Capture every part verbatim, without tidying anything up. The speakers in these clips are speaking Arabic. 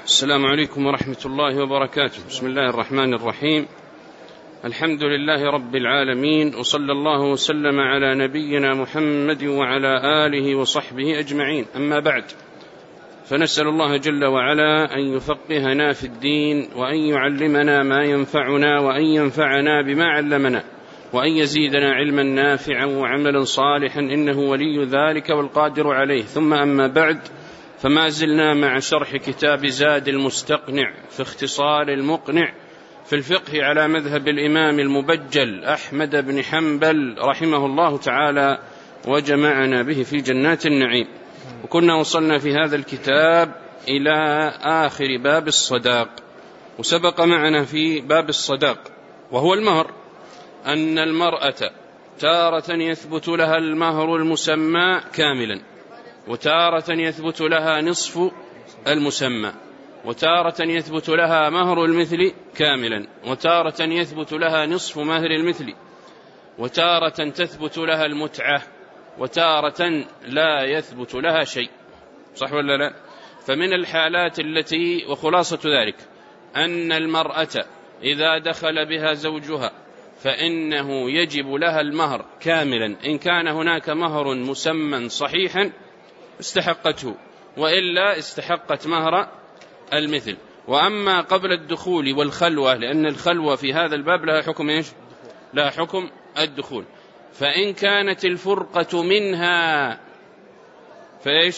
السلام عليكم ورحمة الله وبركاته. بسم الله الرحمن الرحيم. الحمد لله رب العالمين، وصلى الله وسلم على نبينا محمد وعلى آله وصحبه أجمعين. أما بعد، فنسأل الله جل وعلا أن يفقهنا في الدين، وأن يعلمنا ما ينفعنا، وأن ينفعنا بما علمنا، وأن يزيدنا علما نافعا وعملا صالحا، إنه ولي ذلك والقادر عليه. ثم أما بعد، فما زلنا مع شرح كتاب زاد المستقنع في اختصار المقنع في الفقه على مذهب الإمام المبجل أحمد بن حنبل رحمه الله تعالى، وجمعنا به في جنات النعيم. وكنا وصلنا في هذا الكتاب إلى آخر باب الصداق، وسبق معنا في باب الصداق وهو المهر أن المرأة تارة يثبت لها المهر المسمى كاملا، وتارة يثبت لها نصف المسمى، وتارة يثبت لها مهر المثل كاملا، وتارة يثبت لها نصف مهر المثل، وتارة تثبت لها المتعة، وتارة لا يثبت لها شيء. صح ولا لا؟ فمن الحالات التي وخلاصة ذلك أن المرأة إذا دخل بها زوجها فإنه يجب لها المهر كاملا، إن كان هناك مهر مسمى صحيحا استحقته، وإلا استحقت مهر المثل. وأما قبل الدخول والخلوة، لأن الخلوة في هذا الباب لها حكم إيش؟ لها حكم الدخول. فإن كانت الفرقة منها فإيش؟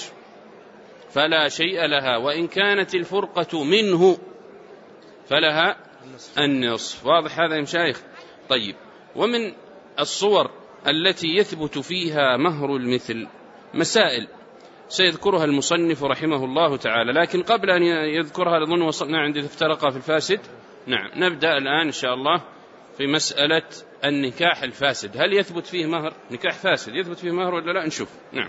فلا شيء لها، وإن كانت الفرقة منه فلها النصف. واضح هذا يا مشايخ؟ طيب، ومن الصور التي يثبت فيها مهر المثل مسائل سيذكرها المصنف رحمه الله تعالى، لكن قبل أن يذكرها لظن وصلنا عند افترقا في الفاسد. نعم، نبدأ الآن إن شاء الله في مسألة النكاح الفاسد. هل يثبت فيه مهر؟ نكاح فاسد يثبت فيه مهر ولا لا؟ نشوف. نعم.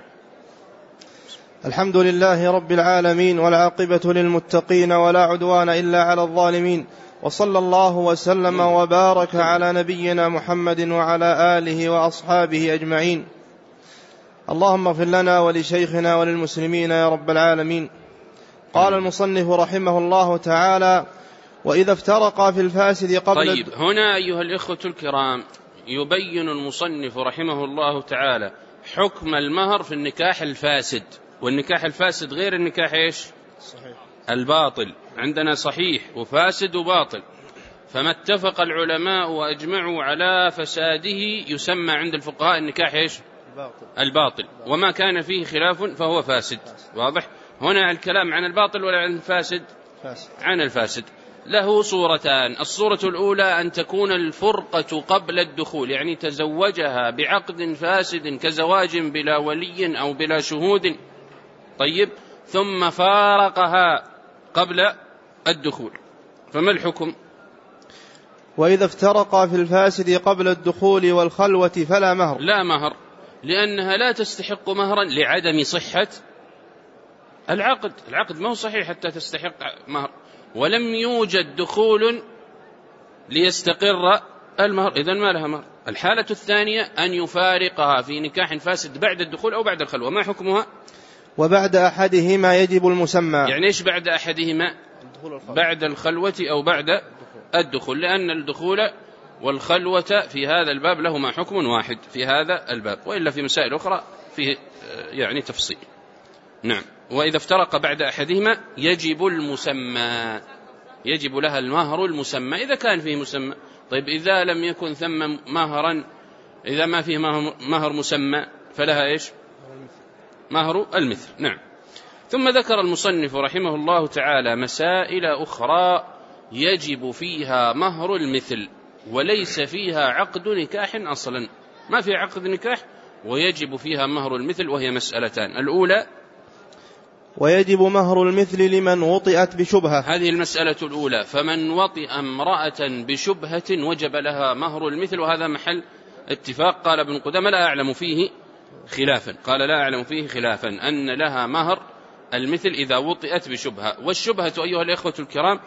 الحمد لله رب العالمين، والعاقبة للمتقين، ولا عدوان إلا على الظالمين، وصلى الله وسلم وبارك على نبينا محمد وعلى آله وأصحابه أجمعين. اللهم اغفر لنا ولشيخنا وللمسلمين يا رب العالمين. قال المصنف رحمه الله تعالى: وإذا افترقا في الفاسد قبل. طيب، هنا أيها الإخوة الكرام يبين المصنف رحمه الله تعالى حكم المهر في النكاح الفاسد. والنكاح الفاسد غير النكاح إيش؟ صحيح. الباطل. عندنا صحيح وفاسد وباطل، فما اتفق العلماء وأجمعوا على فساده يسمى عند الفقهاء النكاح إيش؟ الباطل. الباطل. وما كان فيه خلاف فهو فاسد. واضح؟ هنا الكلام عن الباطل ولا عن الفاسد؟ فاسد. عن الفاسد. له صورتان: الصورة الأولى أن تكون الفرقة قبل الدخول، يعني تزوجها بعقد فاسد كزواج بلا ولي أو بلا شهود، طيب، ثم فارقها قبل الدخول، فما الحكم؟ وإذا افترقا في الفاسد قبل الدخول والخلوة فلا مهر. لا مهر، لأنها لا تستحق مهرا لعدم صحة العقد. العقد ما هو صحيح حتى تستحق مهر، ولم يوجد دخول ليستقر المهر، إذن ما لها مهر. الحالة الثانية أن يفارقها في نكاح فاسد بعد الدخول أو بعد الخلوة، ما حكمها؟ وبعد أحدهما يجب المسمى. يعني إيش بعد أحدهما؟ بعد الخلوة أو بعد الدخول، لأن الدخول والخلوة في هذا الباب لهما حكم واحد في هذا الباب، وإلا في مسائل أخرى فيه يعني تفصيل. نعم. وإذا افترق بعد أحدهما يجب المسمى، يجب لها المهر المسمى إذا كان فيه مسمى. طيب، إذا لم يكن ثم مهرا، إذا ما فيه مهر مسمى فلها إيش؟ مهر المثل. نعم. ثم ذكر المصنف رحمه الله تعالى مسائل أخرى يجب فيها مهر المثل وليس فيها عقد نكاح أصلا، ما في عقد نكاح ويجب فيها مهر المثل، وهي مسألتان: الأولى ويجب مهر المثل لمن وطئت بشبهة. هذه المسألة الأولى، فمن وطئ امرأة بشبهة وجب لها مهر المثل، وهذا محل اتفاق. قال ابن قدامة لا أعلم فيه خلافا، قال لا أعلم فيه خلافا أن لها مهر المثل إذا وطئت بشبهة. والشبهة أيها الإخوة الكرام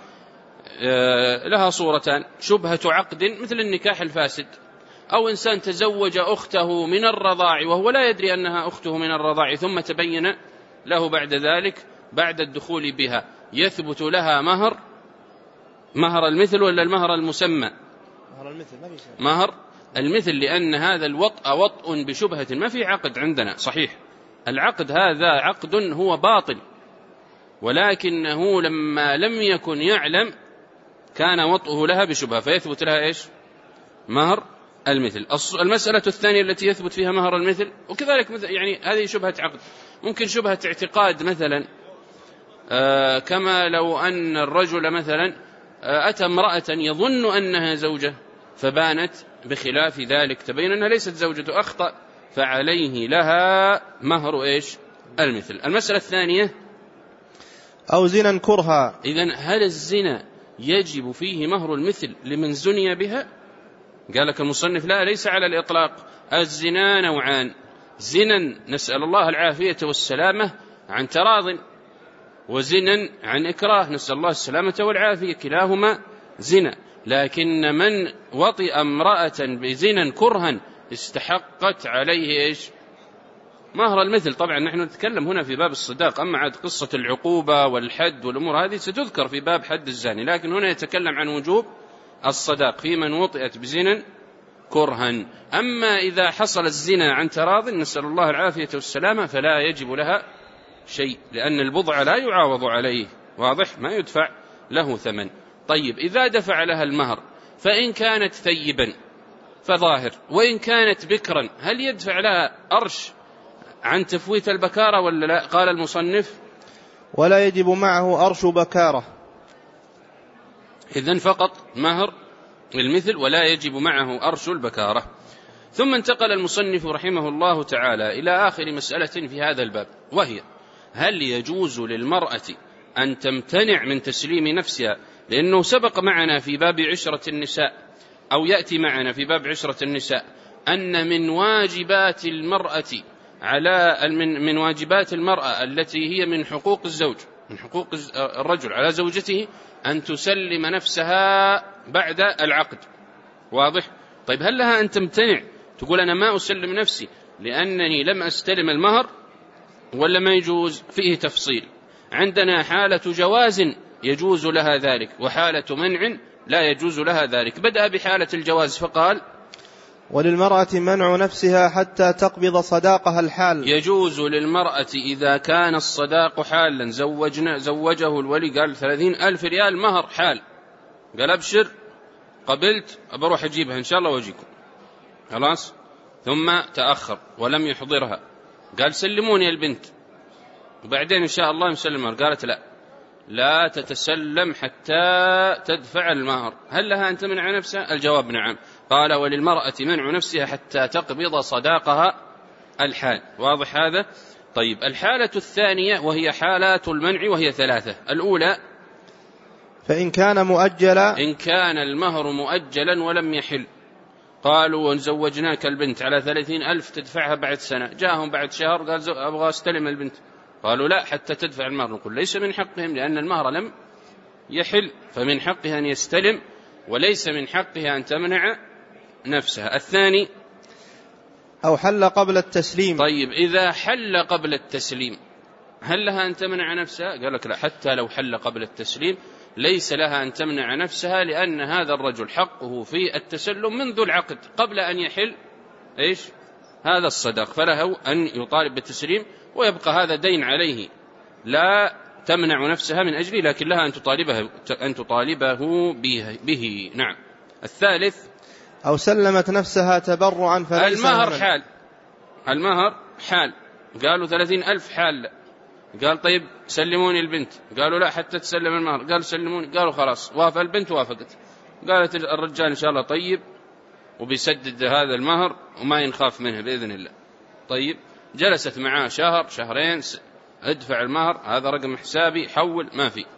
لها صورتان: شبهة عقد مثل النكاح الفاسد، أو إنسان تزوج أخته من الرضاع وهو لا يدري أنها أخته من الرضاع، ثم تبين له بعد ذلك بعد الدخول بها يثبت لها مهر مهر المثل ولا المهر المسمى؟ مهر المثل. ما في شيء. مهر المثل، لأن هذا الوطء وطء بشبهة، ما في عقد عندنا صحيح. العقد هذا عقد هو باطل، ولكنه لما لم يكن يعلم كان وطئه لها بشبهة فيثبت لها إيش؟ مهر المثل. المسألة الثانية التي يثبت فيها مهر المثل، وكذلك يعني هذه شبهة عقد، ممكن شبهة اعتقاد مثلا، آه كما لو أن الرجل مثلا آه أتى امرأة يظن أنها زوجة فبانت بخلاف ذلك، تبين أنها ليست زوجته، أخطأ، فعليه لها مهر إيش؟ المثل. المسألة الثانية أو زنا كرها. إذن هل الزنا يجب فيه مهر المثل لمن زني بها؟ قال لك المصنف لا، ليس على الإطلاق. الزنا نوعان: زنا نسأل الله العافية والسلامة عن تراض، وزنا عن إكراه نسأل الله السلامة والعافية، كلاهما زنا. لكن من وطئ امرأة بزنا كرها استحقت عليه إيش؟ مهر المثل. طبعا نحن نتكلم هنا في باب الصداق، أما عاد قصة العقوبة والحد والأمور هذه ستذكر في باب حد الزاني، لكن هنا يتكلم عن وجوب الصداق في من وطئت بزنا كرها. أما إذا حصل الزنا عن تراض نسأل الله العافية والسلامة فلا يجب لها شيء، لأن البضع لا يعاوض عليه، واضح، ما يدفع له ثمن. طيب إذا دفع لها المهر فإن كانت ثيبا فظاهر، وإن كانت بكرا هل يدفع لها أرش عن تفويت البكارة ولا لا؟ قال المصنف ولا يجب معه أرش بكارة. إذن فقط مهر المثل ولا يجب معه أرش البكارة. ثم انتقل المصنف رحمه الله تعالى إلى آخر مسألة في هذا الباب، وهي هل يجوز للمرأة أن تمتنع من تسليم نفسها؟ لأنه سبق معنا في باب عشرة النساء، أو يأتي معنا في باب عشرة النساء، أن من واجبات المرأة على من من واجبات المرأة التي هي من حقوق الزوج، من حقوق الرجل على زوجته، أن تسلم نفسها بعد العقد، واضح؟ طيب هل لها أن تمتنع تقول أنا ما أسلم نفسي لأنني لم أستلم المهر، ولا ما يجوز؟ فيه تفصيل. عندنا حالة جواز يجوز لها ذلك، وحالة منع لا يجوز لها ذلك. بدأ بحالة الجواز فقال وللمرأة منع نفسها حتى تقبض صداقها الحال. يجوز للمرأة إذا كان الصداق حالا، زوجنا زوجه الولي قال ثلاثين ألف ريال مهر حال، قال أبشر قبلت أبروح أجيبها إن شاء الله وأجيكم، خلاص، ثم تأخر ولم يحضرها، قال سلموني البنت وبعدين إن شاء الله مسلمها، قالت لا لا تتسلم حتى تدفع المهر، هل لها أن تمنع نفسها؟ الجواب نعم. قال وللمرأة منع نفسها حتى تقبض صداقها الحال، واضح هذا؟ طيب الحالة الثانية وهي حالات المنع، وهي ثلاثة. الأولى فإن كان مؤجلا، إن كان المهر مؤجلا ولم يحل، قالوا زوجناك البنت على ثلاثين ألف تدفعها بعد سنة، جاءهم بعد شهر قال أبغى استلم البنت، قالوا لا حتى تدفع المهر، نقول ليس من حقهم لأن المهر لم يحل، فمن حقها أن يستلم وليس من حقها أن تمنع نفسها. الثاني أو حل قبل التسليم. طيب إذا حل قبل التسليم هل لها أن تمنع نفسها؟ قال لك لا، حتى لو حل قبل التسليم ليس لها أن تمنع نفسها، لأن هذا الرجل حقه في التسلم منذ العقد قبل أن يحل إيش؟ هذا الصداق، فله أن يطالب بالتسليم ويبقى هذا دين عليه، لا تمنع نفسها من أجله، لكن لها أن تطالبه, أن تطالبه به, به. نعم. الثالث أو سلمت نفسها تبرعا فليس المهر حال، المهر حال، قالوا ثلاثين ألف حال، قال طيب سلموني البنت، قالوا لا حتى تسلم المهر، قال سلموني، قالوا خلاص، وافق البنت، وافقت، قالت الرجال إن شاء الله طيب وبيسدد هذا المهر وما ينخاف منه بإذن الله. طيب جلست معاه شهر شهرين، ادفع المهر، هذا رقم حسابي، حول، ما في،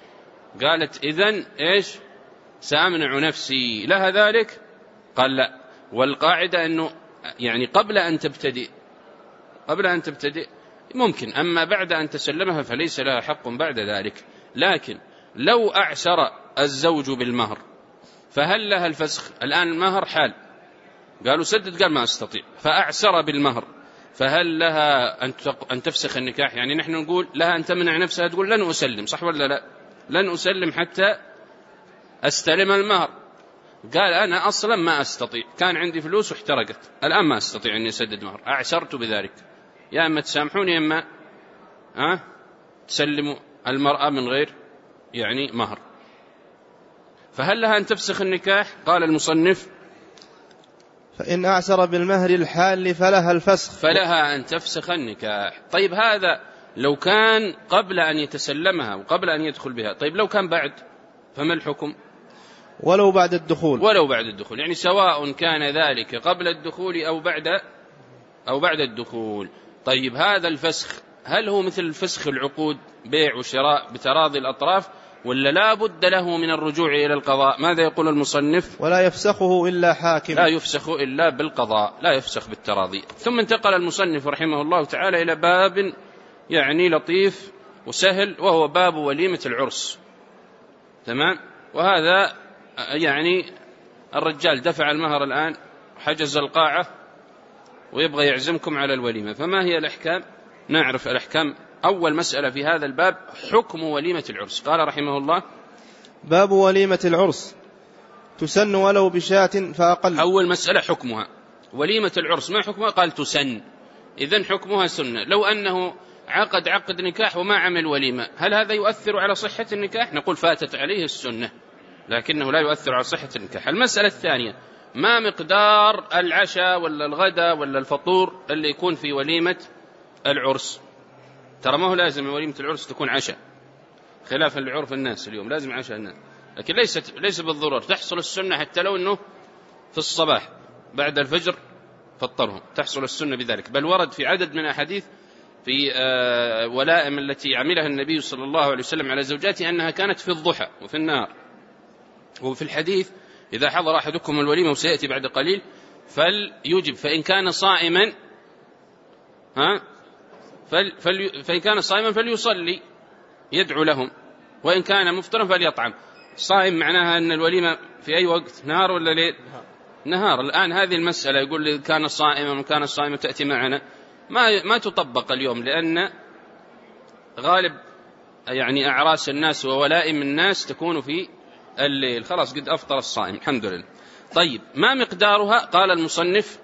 قالت إذن إيش؟ سأمنع نفسي لها ذلك؟ قال لا، والقاعدة أنه يعني قبل أن تبتدئ قبل أن تبتدئ ممكن، أما بعد أن تسلمها فليس لها حق بعد ذلك. لكن لو أعسر الزوج بالمهر فهل لها الفسخ؟ الآن المهر حال، قالوا سدد، قال ما أستطيع، فأعسر بالمهر، فهل لها أن تفسخ النكاح؟ يعني نحن نقول لها أن تمنع نفسها، تقول لن أسلم، صح ولا لا؟ لن أسلم حتى أستلم المهر. قال أنا أصلا ما أستطيع، كان عندي فلوس واحترقت، الآن ما أستطيع أن أسدد مهر، أعسرت بذلك، يا أما تسامحوني أما أه؟ تسلموا المرأة من غير يعني مهر. فهل لها أن تفسخ النكاح؟ قال المصنف فإن أعسر بالمهر الحال فلها الفسخ، فلها أن تفسخ النكاح. طيب هذا لو كان قبل أن يتسلمها وقبل أن يدخل بها، طيب لو كان بعد فما الحكم؟ ولو بعد الدخول، ولو بعد الدخول، يعني سواء كان ذلك قبل الدخول أو بعد أو بعد الدخول. طيب هذا الفسخ هل هو مثل فسخ العقود بيع وشراء بتراضي الأطراف، ولا لا بد له من الرجوع إلى القضاء؟ ماذا يقول المصنف؟ ولا يفسخه إلا حاكم، لا يفسخ إلا بالقضاء، لا يفسخ بالتراضي. ثم انتقل المصنف رحمه الله تعالى إلى باب يعني لطيف وسهل، وهو باب وليمة العرس. تمام. وهذا يعني الرجال دفع المهر الآن، حجز القاعة، ويبغى يعزمكم على الوليمة، فما هي الأحكام؟ نعرف الأحكام. أول مسألة في هذا الباب حكم وليمة العرس. قال رحمه الله باب وليمة العرس تسن ولو بشاة فأقل. أول مسألة حكمها وليمة العرس، ما حكمها؟ قال تسن، إذن حكمها سنة. لو أنه عقد عقد نكاح وما عمل وليمة، هل هذا يؤثر على صحة النكاح؟ نقول فاتت عليه السنة، لكنه لا يؤثر على صحة النكاح. المسألة الثانية ما مقدار العشاء ولا الغداء ولا الفطور اللي يكون في وليمة العرس؟ ترى ما هو لازم وليمة العرس تكون عشاء، خلافا لعرف الناس اليوم لازم عشاء الناس، لكن ليست ليس بالضرورة، تحصل السنة حتى لو أنه في الصباح بعد الفجر فطرهم، تحصل السنة بذلك. بل ورد في عدد من الأحاديث في ولائم التي عملها النبي صلى الله عليه وسلم على زوجاته أنها كانت في الضحى وفي النهار. وفي الحديث إذا حضر أحدكم الوليمة وسيأتي بعد قليل فليجب، فإن كان صائما ها فل فل فإن كان صائما فليصلي يدعو لهم، وإن كان مفطرا فليطعم. صائم معناها أن الوليمة في أي وقت، نهار ولا ليل؟ نهار. الآن هذه المسألة يقول لي كان صائما وكان صائما تأتي معنا، ما ما تطبق اليوم، لأن غالب يعني أعراس الناس وولائم الناس تكون في الليل، خلاص قد أفطر الصائم الحمد لله. طيب ما مقدارها؟ قال المصنف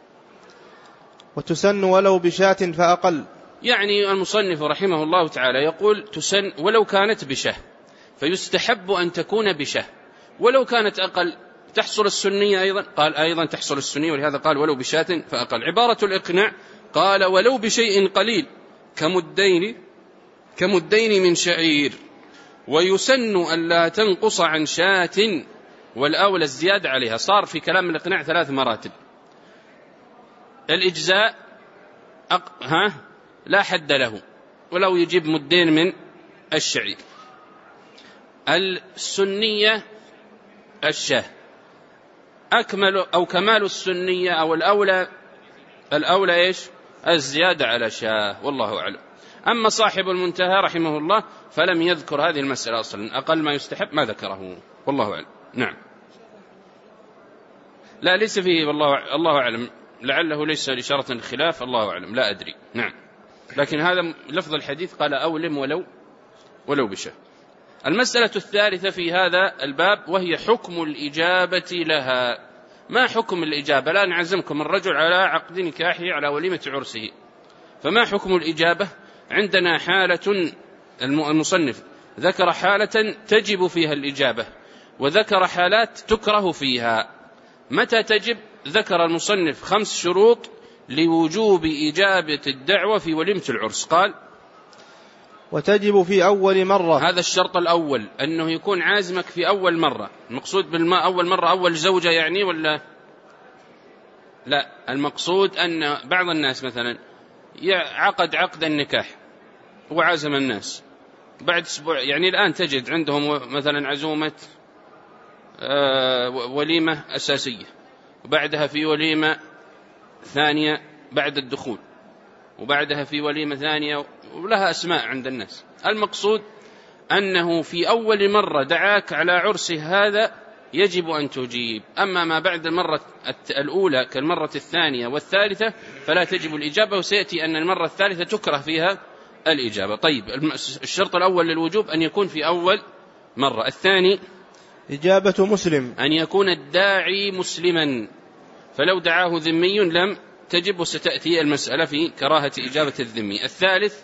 وتسن ولو بشاة فأقل. يعني المصنف رحمه الله تعالى يقول تسن ولو كانت بشه، فيستحب أن تكون بشه، ولو كانت أقل تحصل السنية أيضا. قال أيضا تحصل السنية، ولهذا قال ولو بشاة فأقل. عبارة الإقناع قال ولو بشيء قليل كمدين كمدين من شعير، ويسن ألا تنقص عن شاة، والأولى الزيادة عليها. صار في كلام الإقناع ثلاث مراتب. الإجزاء أق... ها لا حد له، ولو يجيب مدين من الشعير. السنية الشاه، أكمل أو كمال السنية أو الأولى الأولى إيش؟ الزيادة على شاه، والله أعلم. أما صاحب المنتهى رحمه الله فلم يذكر هذه المسألة أصلا، أقل ما يستحب ما ذكره، والله أعلم. نعم. لا ليس فيه، والله الله أعلم، لعله ليس لإشارة الخلاف، الله أعلم، لا أدري. نعم. لكن هذا لفظ الحديث قال أولم ولو ولو بشه. المسألة الثالثة في هذا الباب وهي حكم الإجابة لها. ما حكم الإجابة؟ لا نعزمكم الرجل على عقد نكاحه على وليمة عرسه، فما حكم الإجابة؟ عندنا حالة، المصنف ذكر حالة تجب فيها الإجابة، وذكر حالات تكره فيها. متى تجب؟ ذكر المصنف خمس شروط لوجوب إجابة الدعوة في وليمة العرس. قال وتجب في أول مرة. هذا الشرط الأول، أنه يكون عازمك في أول مرة. المقصود بالما أول مرة أول زوجة يعني ولا لا؟ المقصود أن بعض الناس مثلا عقد عقد النكاح وعزم الناس بعد أسبوع، يعني الآن تجد عندهم مثلا عزومة وليمة أساسية، وبعدها في وليمة ثانية بعد الدخول، وبعدها في وليمة ثانية، ولها أسماء عند الناس. المقصود أنه في أول مرة دعاك على عرسه هذا يجب أن تجيب. أما ما بعد المرة الأولى كالمرة الثانية والثالثة فلا تجب الإجابة، وسيأتي أن المرة الثالثة تكره فيها الإجابة. طيب الشرط الأول للوجوب أن يكون في أول مرة. الثاني إجابة مسلم، أن يكون الداعي مسلما، فلو دعاه ذمي لم تجب، وستأتي المسألة في كراهة إجابة الذمي. الثالث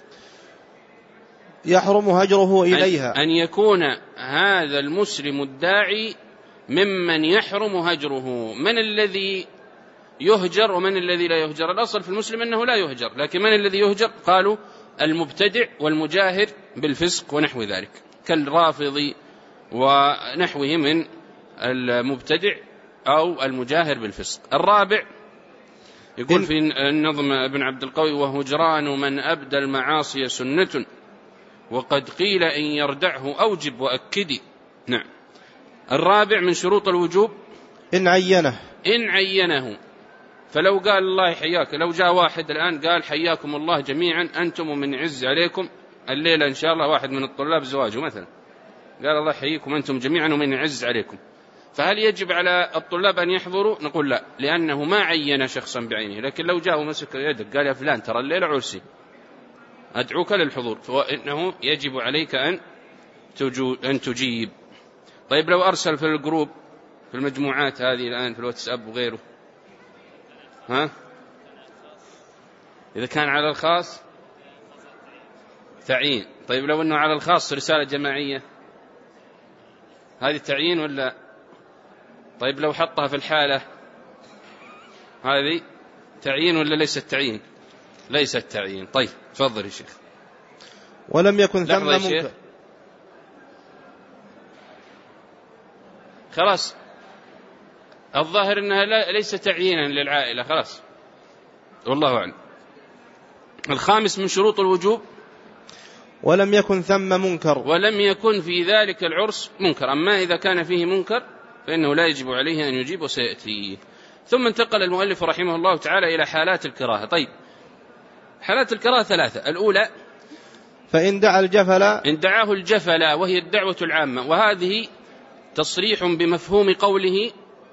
يحرم هجره إليها، أن يكون هذا المسلم الداعي ممن يحرم هجره. من الذي يهجر ومن الذي لا يهجر؟ الأصل في المسلم أنه لا يهجر، لكن من الذي يهجر؟ قالوا المبتدع والمجاهر بالفسق ونحو ذلك، كالرافض ونحوه من المبتدع أو المجاهر بالفسق. الرابع يقول في النظم ابن عبد القوي: وهجران من أبدى المعاصي سنة، وقد قيل إن يردعه أوجب وأكدي. نعم. الرابع من شروط الوجوب إن عينه إن عينه فلو قال الله حياك، لو جاء واحد الآن قال حياكم الله جميعا أنتم ومن عز عليكم الليلة إن شاء الله، واحد من الطلاب زواجه مثلا قال الله حييكم أنتم جميعا ومن عز عليكم، فهل يجب على الطلاب أن يحضروا؟ نقول لا، لأنه ما عين شخصا بعينه. لكن لو جاء ومسك يدك قال يا فلان ترى الليلة عرسي أدعوك للحضور، فإنه يجب عليك أن أن تجيب. طيب لو أرسل في الجروب في المجموعات هذه الآن في الواتساب وغيره، ها إذا كان على الخاص تعيين. طيب لو أنه على الخاص رسالة جماعية، هذه تعيين ولا؟ طيب لو حطها في الحالة هذه تعيين ولا ليست تعيين؟ ليست تعيين. طيب تفضل يا شيخ. ولم يكن ثم منكر. خلاص الظاهر أنها ليس تعيينا للعائلة، خلاص والله أعلم. الخامس من شروط الوجوب ولم يكن ثم منكر، ولم يكن في ذلك العرس منكر. أما إذا كان فيه منكر فإنه لا يجب عليه أن يجيب وسيأتي. ثم انتقل المؤلف رحمه الله تعالى إلى حالات الكراهة. طيب حالات الكراهة ثلاثة. الأولى فإن دعا الجفل إن دعاه الجفل، وهي الدعوة العامة، وهذه تصريح بمفهوم قوله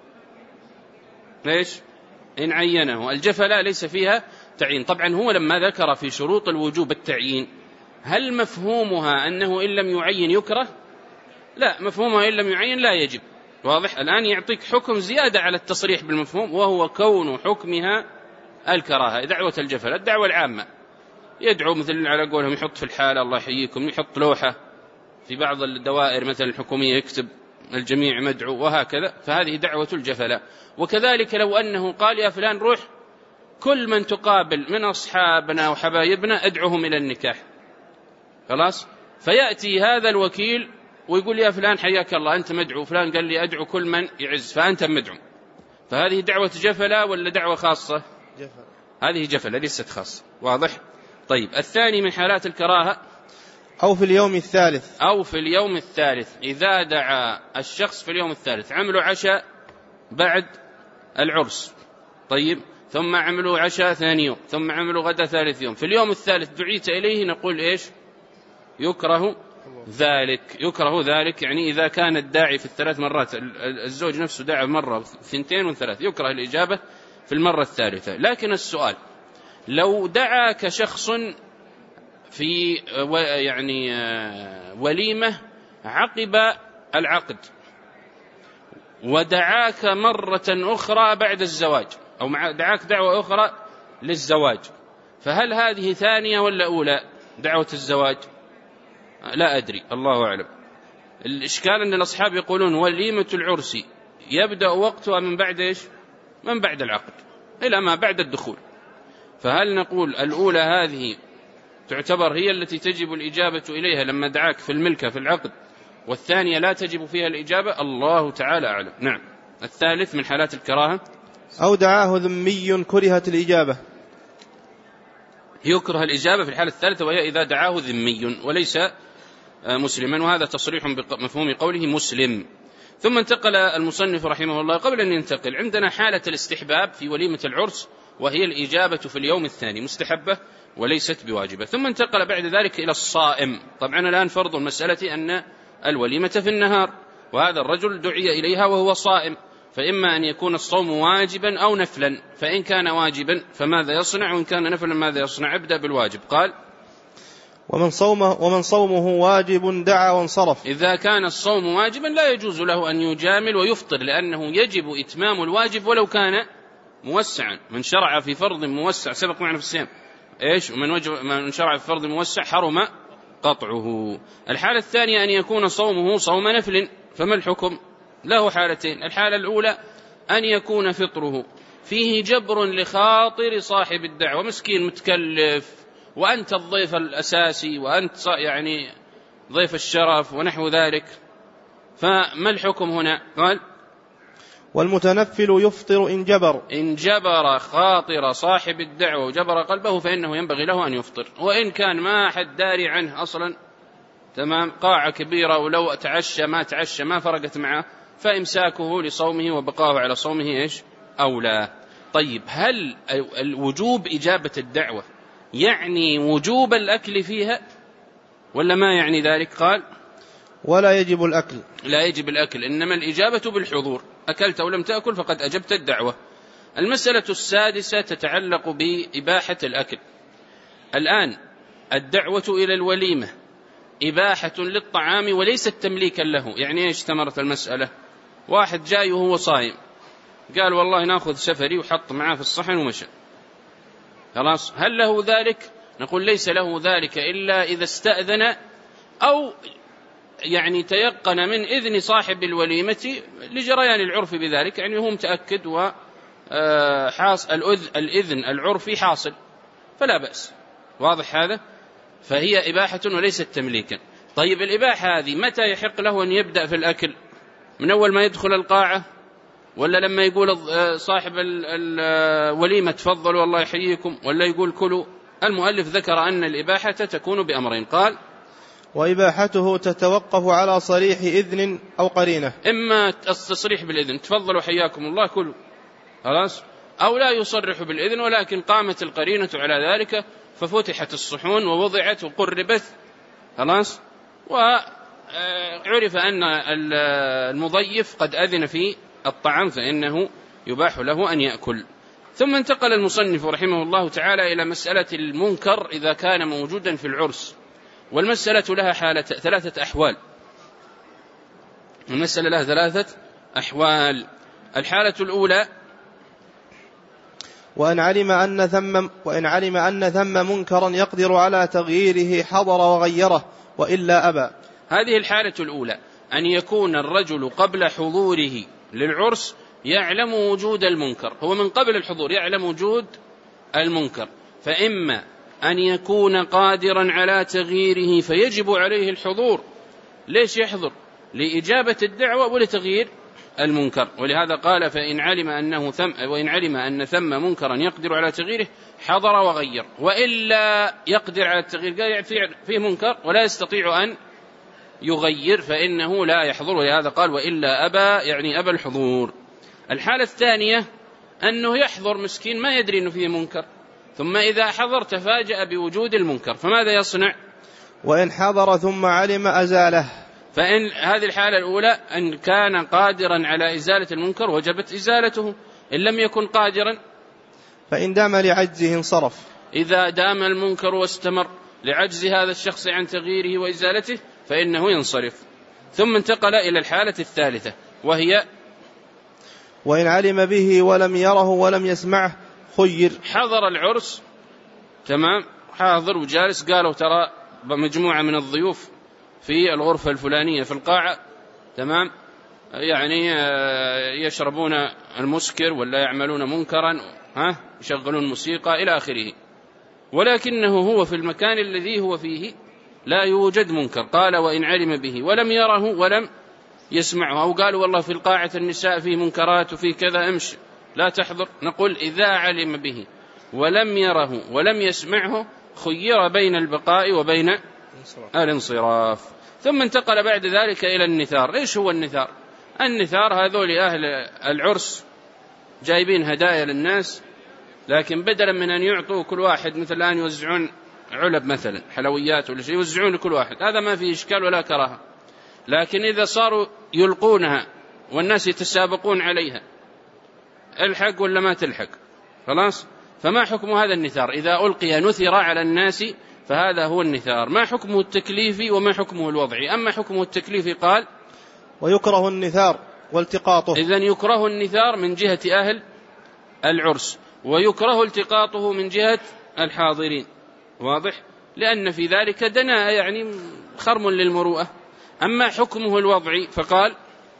ليش إن عينه. الجفل ليس فيها تعيين. طبعا هو لما ذكر في شروط الوجوب التعيين، هل مفهومها أنه إن لم يعين يكره؟ لا، مفهومها إن لم يعين لا يجب. واضح؟ الآن يعطيك حكم زيادة على التصريح بالمفهوم، وهو كون حكمها الكراهة. دعوة الجفل الدعوة العامة، يدعو مثل على قولهم يحط في الحالة الله يحييكم، يحط لوحة في بعض الدوائر مثل الحكومية يكتب الجميع مدعو وهكذا، فهذه دعوة الجفل. وكذلك لو أنه قال يا فلان روح كل من تقابل من أصحابنا وحبايبنا أدعوهم إلى النكاح، خلاص، فيأتي هذا الوكيل ويقول يا فلان حياك الله أنت مدعو، فلان قال لي أدعو كل من يعز فأنت مدعو. فهذه دعوة جفلة ولا دعوة خاصة؟ جفل. هذه جفلة ليست خاصة. واضح؟ طيب الثاني من حالات الكراهة أو في اليوم الثالث أو في اليوم الثالث إذا دعا الشخص في اليوم الثالث، عملوا عشاء بعد العرس، طيب، ثم عملوا عشاء ثاني يوم، ثم عملوا غدا ثالث يوم، في اليوم الثالث دعيت إليه، نقول إيش؟ يكره ذلك. يكره ذلك يعني إذا كان الداعي في الثلاث مرات، الزوج نفسه دعا مرة ثنتين وثلاث، يكره الإجابة في المرة الثالثة. لكن السؤال لو دعاك شخص في يعني وليمة عقب العقد ودعاك مرة أخرى بعد الزواج، أو دعاك دعوة أخرى للزواج، فهل هذه ثانية ولا أولى دعوة الزواج؟ لا أدري، الله أعلم. الإشكال أن الأصحاب يقولون وليمة العرس يبدأ وقتها من بعد إيش؟ من بعد العقد إلى ما بعد الدخول، فهل نقول الأولى هذه تعتبر هي التي تجب الإجابة إليها لما دعاك في الملكة في العقد، والثانية لا تجب فيها الإجابة؟ الله تعالى أعلم. نعم. الثالث من حالات الكراهة أو دعاه ذمي كرهت الإجابة، يكره الإجابة في الحالة الثالثة، وهي إذا دعاه ذمي وليس مسلما، وهذا تصريح بمفهوم قوله مسلم. ثم انتقل المصنف رحمه الله. قبل أن ينتقل، عندنا حالة الاستحباب في وليمة العرس، وهي الإجابة في اليوم الثاني، مستحبة وليست بواجبة. ثم انتقل بعد ذلك إلى الصائم. طبعا الآن فرض المسألة أن الوليمة في النهار، وهذا الرجل دعي إليها وهو صائم، فإما أن يكون الصوم واجبا أو نفلا، فإن كان واجبا فماذا يصنع، وإن كان نفلا ماذا يصنع؟ ابدأ بالواجب. قال ومن صومه, ومن صومه واجب دعا وانصرف. إذا كان الصوم واجبا لا يجوز له أن يجامل ويفطر، لأنه يجب إتمام الواجب ولو كان موسعا. من شرع في فرض موسع سبق معنا في الصيام إيش؟ ومن وجب من شرع في فرض موسع حرم قطعه. الحالة الثانية أن يكون صومه صوم نفل، فما الحكم؟ له حالتين. الحالة الأولى أن يكون فطره فيه جبر لخاطر صاحب الدعوة، مسكين متكلف وأنت الضيف الأساسي وأنت يعني ضيف الشرف ونحو ذلك، فما الحكم هنا؟ قال والمتنفل يفطر إن جبر. إن جبر خاطر صاحب الدعوة وجبر قلبه فإنه ينبغي له أن يفطر، وإن كان ما أحد داري عنه أصلا، تمام، قاعة كبيرة ولو تعشى ما تعشى ما فرقت معه، فإمساكه لصومه وبقاه على صومه إيش؟ أولى. طيب، هل الوجوب إجابة الدعوة يعني وجوب الأكل فيها ولا ما يعني ذلك؟ قال ولا يجب الأكل. لا يجب الأكل، إنما الإجابة بالحضور، أكلت أو لم تأكل فقد أجبت الدعوة. المسألة السادسة تتعلق بإباحة الأكل. الآن الدعوة إلى الوليمة إباحة للطعام وليست تمليكا له. يعني إيش ثمرة المسألة؟ واحد جاي وهو صايم قال والله ناخذ سفري وحط معاه في الصحن ومشى، خلاص، هل له ذلك؟ نقول ليس له ذلك إلا إذا استأذن أو يعني تيقن من إذن صاحب الوليمة لجريان العرف بذلك، يعني هو متأكد وحاصل الإذن العرفي حاصل فلا بأس. واضح هذا؟ فهي إباحة وليست تمليكا. طيب، الإباحة هذه متى يحق له أن يبدأ في الأكل؟ من أول ما يدخل القاعة، ولا لما يقول صاحب الوليمة تفضلوا والله يحييكم، ولا يقول كلوا؟ المؤلف ذكر أن الإباحة تكون بأمرين. قال وإباحته تتوقف على صريح إذن أو قرينة. إما التصريح بالإذن تفضلوا حياكم الله كلوا، خلاص، أو لا يصرح بالإذن ولكن قامت القرينة على ذلك ففتحت الصحون ووضعت وقربت، خلاص، وعرف أن المضيف قد أذن في الطعام فإنه يباح له أن يأكل. ثم انتقل المصنف رحمه الله تعالى إلى مسألة المنكر إذا كان موجودا في العرس، والمسألة لها حالة ثلاثة أحوال. المسألة لها ثلاثة أحوال. الحالة الأولى وإن علم أن ثم وإن علم أن ثم منكرا يقدر على تغييره حضر وغيره وإلا أبى. هذه الحالة الأولى، أن يكون الرجل قبل حضوره للعرس يعلم وجود المنكر، هو من قبل الحضور يعلم وجود المنكر، فإما أن يكون قادرا على تغييره فيجب عليه الحضور. ليش يحضر؟ لإجابة الدعوة ولتغيير المنكر. ولهذا قال فإن علم أنه ثم وإن علم أن ثم منكرا يقدر على تغييره حضر وغير، وإلا يقدر على التغيير، قال فيه منكر ولا يستطيع أن يغير فإنه لا يحضر. ولهذا قال وإلا أبى، يعني أبى الحضور. الحالة الثانية أنه يحضر مسكين ما يدري أنه فيه منكر، ثم إذا حضر تفاجأ بوجود المنكر، فماذا يصنع؟ وإن حضر ثم علم أزاله. فإن هذه الحالة الأولى أن كان قادرا على إزالة المنكر وجبت إزالته، إن لم يكن قادرا فإن دام لعجزه انصرف. إذا دام المنكر واستمر لعجز هذا الشخص عن تغييره وإزالته فإنه ينصرف. ثم انتقل إلى الحالة الثالثة وهي وإن علم به ولم يره ولم يسمعه خير. حضر العرس، تمام، حاضر وجالس، قالوا ترى مجموعة من الضيوف في الغرفة الفلانية في القاعة، تمام، يعني يشربون المسكر ولا يعملون منكرا، ها، يشغلون موسيقى إلى آخره، ولكنه هو في المكان الذي هو فيه لا يوجد منكر. قال وإن علم به ولم يره ولم يسمعه، أو قالوا والله في القاعة النساء فيه منكرات وفي كذا امشي لا تحضر، نقول إذا علم به ولم يره ولم يسمعه خير بين البقاء وبين الانصراف. ثم انتقل بعد ذلك إلى النثار. إيش هو النثار؟ النثار هذول أهل العرس جايبين هدايا للناس، لكن بدلا من أن يعطوا كل واحد مثل الآن يوزعون علب مثلا حلويات ولا شيء، يوزعون لكل واحد، هذا ما فيه إشكال ولا كراهة، لكن إذا صاروا يلقونها والناس يتسابقون عليها، الحق ولا ما تلحق، خلاص، فما حكم هذا النثار؟ إذا ألقي نثر على الناس فهذا هو النثار. ما حكمه التكليفي وما حكمه الوضعي؟ أما حكمه التكليفي قال ويكره النثار والتقاطه. إذن يكره النثار من جهة أهل العرس، ويكره التقاطه من جهة الحاضرين، واضح؟ لأن في ذلك دناءة، يعني خرم للمروءة. أما حكمه الوضعي فقال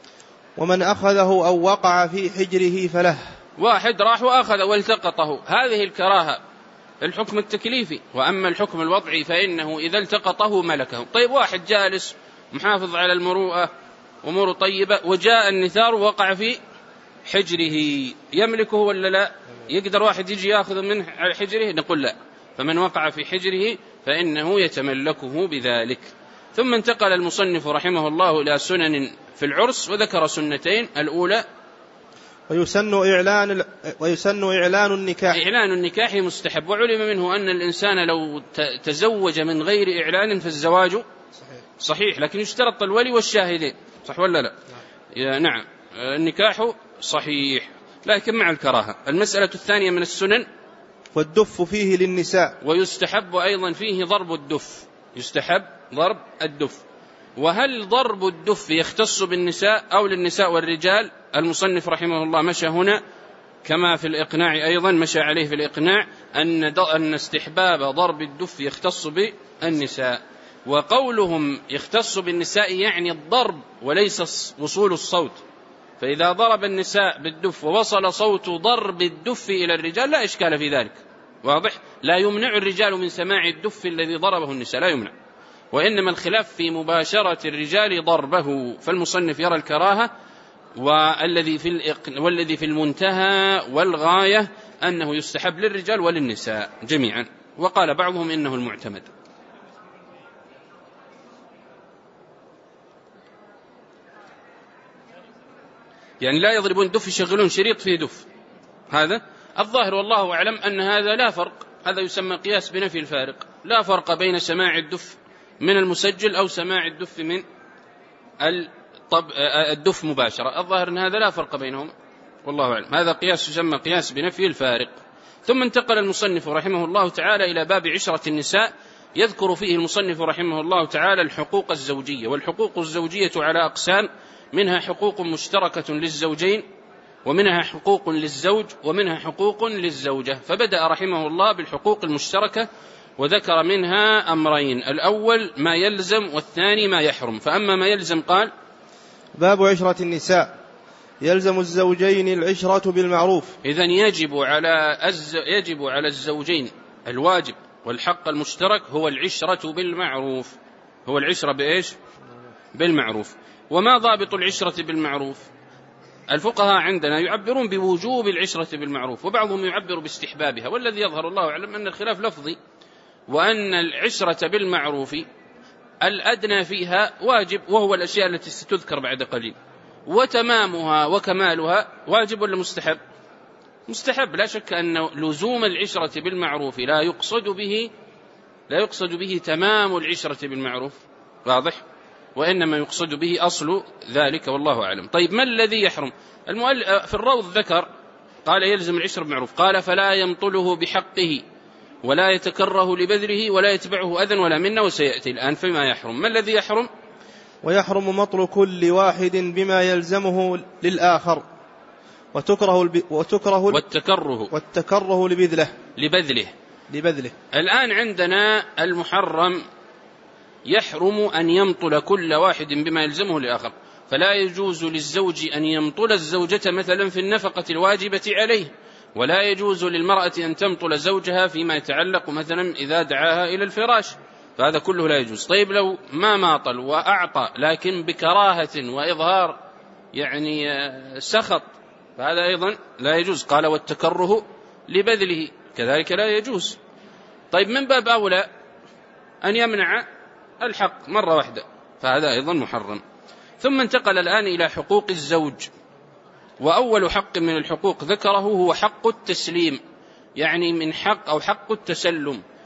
ومن أخذه أو وقع في حجره فله. واحد راح وأخذ والتقطه، هذه الكراهة الحكم التكليفي. وأما الحكم الوضعي فإنه إذا التقطه ملكه. طيب واحد جالس محافظ على المروءة أمور طيبة وجاء النثار ووقع في حجره، يملكه ولا لا؟ يقدر واحد يجي يأخذ من حجره؟ نقول لا. فمن وقع في حجره فإنه يتملكه بذلك. ثم انتقل المصنف رحمه الله إلى سنن في العرس، وذكر سنتين. الأولى ويسن إعلان ويسن إعلان النكاح. إعلان النكاح مستحب، وعلم منه أن الإنسان لو تزوج من غير إعلان فالزواج صحيح, صحيح لكن يشترط الولي والشاهدين، صح ولا لا؟ يا نعم، النكاح صحيح لكن مع الكراهة. المسألة الثانية من السنن والدف فيه للنساء، ويستحب أيضا فيه ضرب الدف، يستحب ضرب الدف. وهل ضرب الدف يختص بالنساء أو للنساء والرجال؟ المصنف رحمه الله مشى هنا كما في الإقناع أيضا مشى عليه في الإقناع أن أن استحباب ضرب الدف يختص بالنساء. وقولهم يختص بالنساء يعني الضرب وليس وصول الصوت، فإذا ضرب النساء بالدف ووصل صوت ضرب الدف إلى الرجال لا إشكال في ذلك، واضح؟ لا يمنع الرجال من سماع الدف الذي ضربه النساء، لا يمنع، وإنما الخلاف في مباشرة الرجال ضربه. فالمصنف يرى الكراهة، والذي في الإق... والذي في المنتهى والغاية أنه يستحب للرجال وللنساء جميعا، وقال بعضهم إنه المعتمد. يعني لا يضربون دف، يشغلون شريط فيه دف. هذا الظاهر والله أعلم أن هذا لا فرق، هذا يسمى قياس بنفي الفارق، لا فرق بين سماع الدف من المسجل أو سماع الدف من الدف مباشرة. الظاهر أن هذا لا فرق بينهم والله أعلم، هذا قياس يسمى قياس بنفي الفارق. ثم انتقل المصنف رحمه الله تعالى إلى باب عشرة النساء، يذكر فيه المصنف رحمه الله تعالى الحقوق الزوجية. والحقوق الزوجية على أقسام، منها حقوق مشتركة للزوجين، ومنها حقوق للزوج، ومنها حقوق للزوجة. فبدأ رحمه الله بالحقوق المشتركة وذكر منها أمرين، الأول ما يلزم والثاني ما يحرم. فأما ما يلزم قال باب عشرة النساء، يلزم الزوجين العشرة بالمعروف. إذن يجب على الز... يجب على الزوجين الواجب والحق المشترك هو العشرة بالمعروف. هو العشرة بإيش؟ بالمعروف. وما ضابط العشرة بالمعروف؟ الفقهاء عندنا يعبرون بوجوب العشرة بالمعروف، وبعضهم يعبر باستحبابها، والذي يظهر الله أعلم أن الخلاف لفظي، وأن العشرة بالمعروف الأدنى فيها واجب، وهو الأشياء التي ستذكر بعد قليل، وتمامها وكمالها واجب ولا مستحب؟ مستحب. لا شك أن لزوم العشرة بالمعروف لا يقصد به لا يقصد به تمام العشرة بالمعروف، واضح؟ وإنما يقصد به أصل ذلك والله أعلم. طيب ما الذي يحرم؟ المؤلف في الروض ذكر قال يلزم العشرة بالمعروف، قال فلا يمطله بحقه ولا يتكره لبذله ولا يتبعه أذى ولا منه، وسيأتي الآن فيما يحرم. ما الذي يحرم؟ ويحرم مطل كل واحد بما يلزمه للآخر، وتكره الب... وتكره ال... والتكره والتكره لبذله لبذله لبذله. الآن عندنا المحرم يحرم أن يمطل كل واحد بما يلزمه للآخر، فلا يجوز للزوج أن يمطل الزوجة مثلا في النفقة الواجبة عليه، ولا يجوز للمرأة أن تمطل زوجها فيما يتعلق مثلا إذا دعاها إلى الفراش، فهذا كله لا يجوز. طيب لو ما ماطل وأعطى لكن بكراهة وإظهار يعني سخط، فهذا أيضا لا يجوز. قال والتكره لبذله كذلك لا يجوز. طيب من باب أولى أن يمنع الحق مرة واحدة، فهذا أيضا محرم. ثم انتقل الآن إلى حقوق الزوج، وأول حق من الحقوق ذكره هو حق التسليم، يعني من حق أو حق التسلم،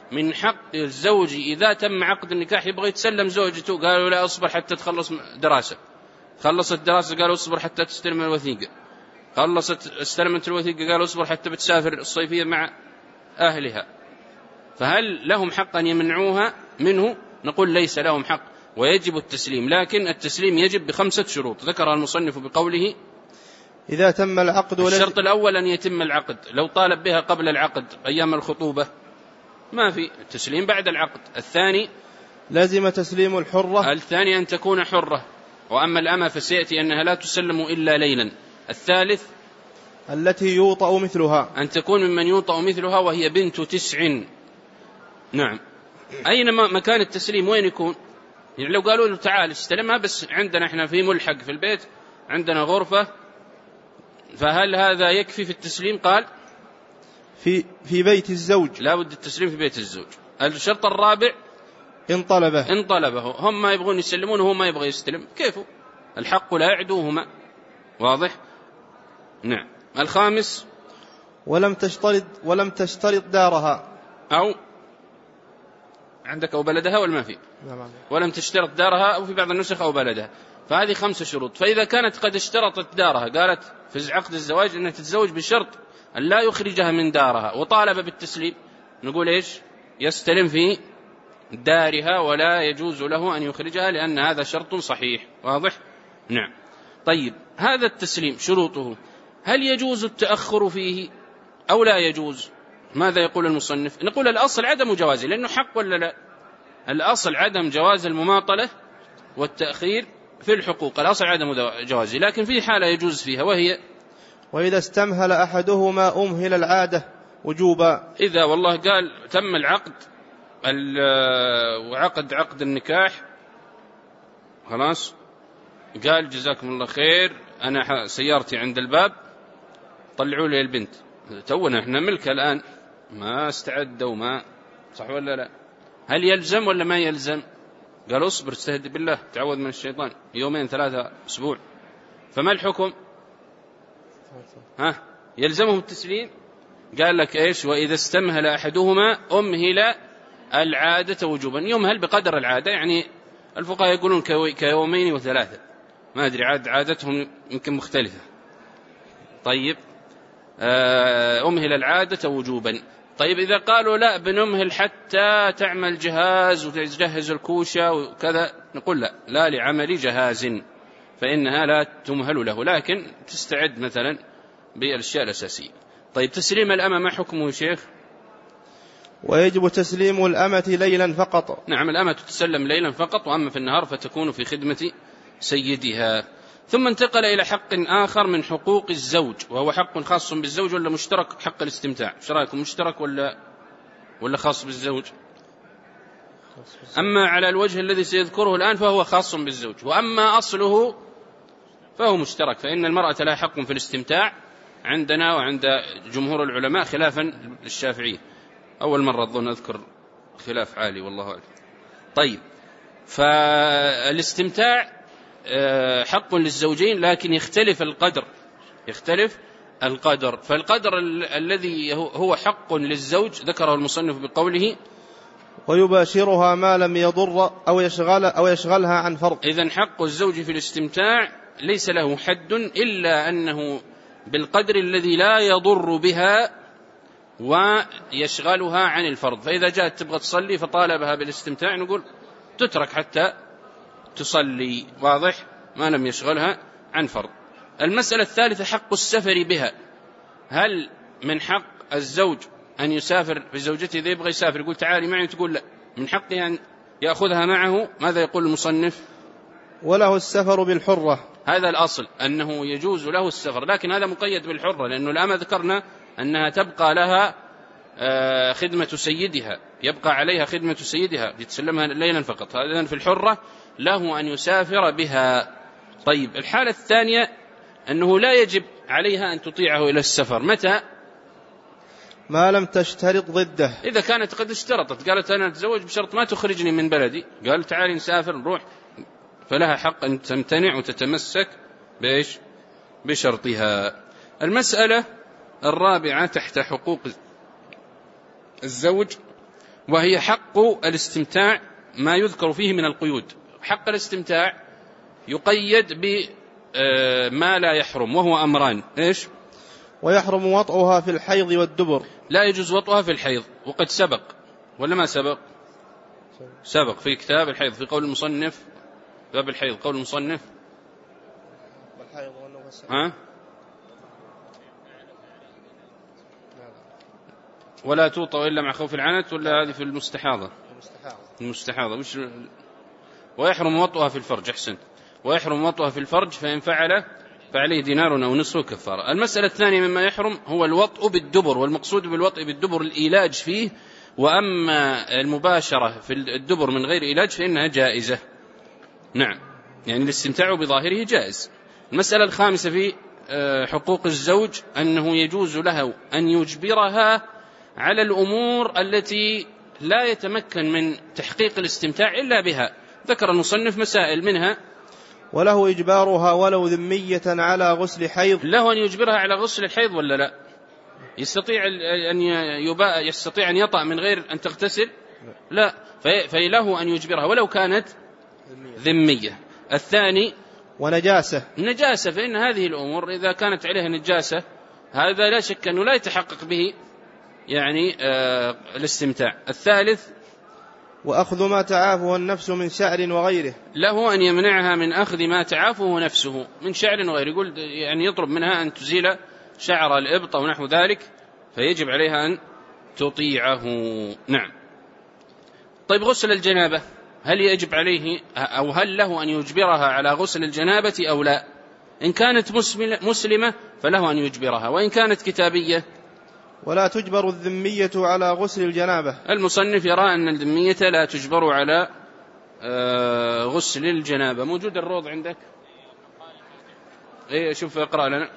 من حق الزوج إذا تم عقد النكاح يبغى يتسلم زوجته، قالوا لا أصبر حتى تخلص دراسة، خلصت دراسة قالوا أصبر حتى تستلم الوثيقة، خلصت استلمت الوثيقة قالوا أصبر حتى بتسافر الصيفية مع أهلها، فهل لهم حق أن يمنعوها منه؟ نقول ليس لهم حق ويجب التسليم، لكن التسليم يجب بخمسة شروط ذكرها المصنف بقوله إذا تم العقد. الشرط الأول أن يتم العقد، لو طالب بها قبل العقد أيام الخطوبة ما في التسليم بعد العقد. الثاني لازم تسليم الحرة. الثاني أن تكون حرة، وأما الأمة فسيأتي أنها لا تسلم إلا ليلا. الثالث التي يوطأ مثلها، أن تكون ممن يوطأ مثلها وهي بنت تسع. نعم. أين مكان التسليم وين يكون؟ يعني لو قالوا له تعال استلمها بس عندنا احنا في ملحق في البيت عندنا غرفة، فهل هذا يكفي في التسليم؟ قال في في بيت الزوج، لا بد التسليم في بيت الزوج. الشرط الرابع إن طلبه إن طلبه، هم ما يبغون يسلمون وهو ما يبغى يستلم، كيفه؟ الحق لا يعدوهما. واضح؟ نعم. الخامس ولم تشترط ولم تشترط دارها، أو عندك أو بلدها ولا ما في؟ ولم تشترط دارها، أو في بعض النسخ أو بلدها، فهذه خمسة شروط. فإذا كانت قد اشترطت دارها، قالت في عقد الزواج أنها تتزوج بشرط أن لا يخرجها من دارها وطالب بالتسليم، نقول إيش؟ يستلم في دارها ولا يجوز له أن يخرجها لأن هذا شرط صحيح. واضح؟ نعم. طيب هذا التسليم شروطه، هل يجوز التأخر فيه أو لا يجوز؟ ماذا يقول المصنف؟ نقول الأصل عدم جوازه، لأنه حق ولا لا؟ الأصل عدم جواز المماطلة والتأخير في الحقوق، الأصل عدم جوازه، لكن في حالة يجوز فيها وهي وإذا استمهل أحدهما أمهل العادة وجوبا. إذا والله قال تم العقد وعقد عقد النكاح خلاص، قال جزاكم الله خير أنا سيارتي عند الباب طلعوا لي البنت، تونا احنا ملكها الآن ما استعد وما صح ولا لا؟ هل يلزم ولا ما يلزم؟ قال اصبر استهدي بالله تعوذ من الشيطان، يومين ثلاثة أسبوع، فما الحكم؟ ها يلزمهم التسليم؟ قال لك إيش؟ وإذا استمهل أحدهما أمهل العادة وجوبا. يمهل بقدر العادة، يعني الفقهاء يقولون كيومين وثلاثة، ما أدري عاد عادتهم يمكن مختلفة. طيب أمهل العادة وجوبا. طيب إذا قالوا لا بنمهل حتى تعمل جهاز وتجهز الكوشة وكذا، نقول لا لا لعمل جهاز فإنها لا تمهل له، لكن تستعد مثلا بالأشياء الأساسية. طيب تسليم الأمة ما حكمه شيخ؟ ويجب تسليم الأمة ليلا فقط. نعم الأمة تسلم ليلا فقط، وأما في النهار فتكون في خدمة سيدها. ثم انتقل إلى حق آخر من حقوق الزوج، وهو حق خاص بالزوج ولا مشترك؟ حق الاستمتاع، ايش رايكم، مشترك ولا ولا خاص بالزوج؟ أما على الوجه الذي سيذكره الآن فهو خاص بالزوج، وأما أصله فهو مشترك، فإن المرأة لها حق في الاستمتاع عندنا وعند جمهور العلماء خلافا للشافعية. أول مرة أظن أذكر خلاف عالي والله أعلم. طيب فالاستمتاع حق للزوجين، لكن يختلف القدر، يختلف القدر. فالقدر الذي هو حق للزوج ذكره المصنف بقوله ويباشرها ما لم يضر أو يشغل أو يشغلها عن فرض. إذن حق الزوج في الاستمتاع ليس له حد إلا أنه بالقدر الذي لا يضر بها ويشغلها عن الفرض. فإذا جاءت تبغى تصلي فطالبها بالاستمتاع نقول تترك حتى تصلي. واضح؟ ما لم يشغلها عن فرض. المسألة الثالثة حق السفر بها. هل من حق الزوج أن يسافر بزوجته إذا يبغى يسافر يقول تعالي معي، تقول لا، من حقه أن يأخذها معه؟ ماذا يقول المصنف؟ وله السفر بالحرة. هذا الأصل أنه يجوز له السفر، لكن هذا مقيد بالحرة، لأنه الآن ذكرنا أنها تبقى لها خدمة سيدها، يبقى عليها خدمة سيدها يتسلمها ليلا فقط. هذا في الحرة له أن يسافر بها. طيب الحالة الثانية أنه لا يجب عليها أن تطيعه إلى السفر. متى؟ ما لم تشترط ضده. إذا كانت قد اشترطت، قالت أنا أتزوج بشرط ما تخرجني من بلدي، قال تعالي نسافر نروح، فلها حق أن تمتنع وتتمسك بإيش؟ بشرطها. المسألة الرابعة تحت حقوق الزوج وهي حق الاستمتاع ما يذكر فيه من القيود. حق الاستمتاع يقيد بما لا يحرم، وهو أمران. إيش؟ ويحرم وطئها في الحيض والدبر. لا يجوز وطئها في الحيض، وقد سبق ولا ما سبق؟ سبق في كتاب الحيض، في قول المصنف باب الحيض، قول المصنف ها؟ ولا توطأ إلا مع خوف العنت، ولا هذه في المستحاضة؟ المستحاضة. مش ويحرم وطئها في الفرج. أحسنت. ويحرم وطئها في الفرج، فإن فعل فعليه دينار أو نصفه كفارة. المسألة الثانية مما يحرم هو الوطء بالدبر، والمقصود بالوطء بالدبر الإيلاج فيه، وأما المباشرة في الدبر من غير إيلاج فإنها جائزة. نعم، يعني الاستمتاع بظاهره جائز. المسألة الخامسة في حقوق الزوج أنه يجوز له أن يجبرها على الأمور التي لا يتمكن من تحقيق الاستمتاع إلا بها. ذكر المصنف مسائل منها: وله إجبارها ولو ذمية على غسل حيض. له أن يجبرها على غسل الحيض ولا لا؟ يستطيع أن يباء يستطيع أن يطأ من غير أن تغتسل؟ لا، فله أن يجبرها ولو كانت ذمية. الثاني ونجاسة. النجاسة، فإن هذه الأمور إذا كانت عليها نجاسة هذا لا شك أنه لا يتحقق به يعني آه الاستمتاع. الثالث وأخذ ما تعافه النفس من شعر وغيره. له أن يمنعها من أخذ ما تعافه نفسه من شعر وغيره، يقول يعني يطلب منها أن تزيل شعر الإبط أو نحو ذلك، فيجب عليها أن تطيعه. نعم. طيب غسل الجنابة هل يجب عليه أو هل له أن يجبرها على غسل الجنابة أو لا؟ إن كانت مسلمة فله أن يجبرها، وإن كانت كتابية ولا تجبر الذمية على غسل الجنابة. المصنف يرى أن الذمية لا تجبر على غسل الجنابة. موجود الروض عندك؟ إيه، شوف اقرأ لنا.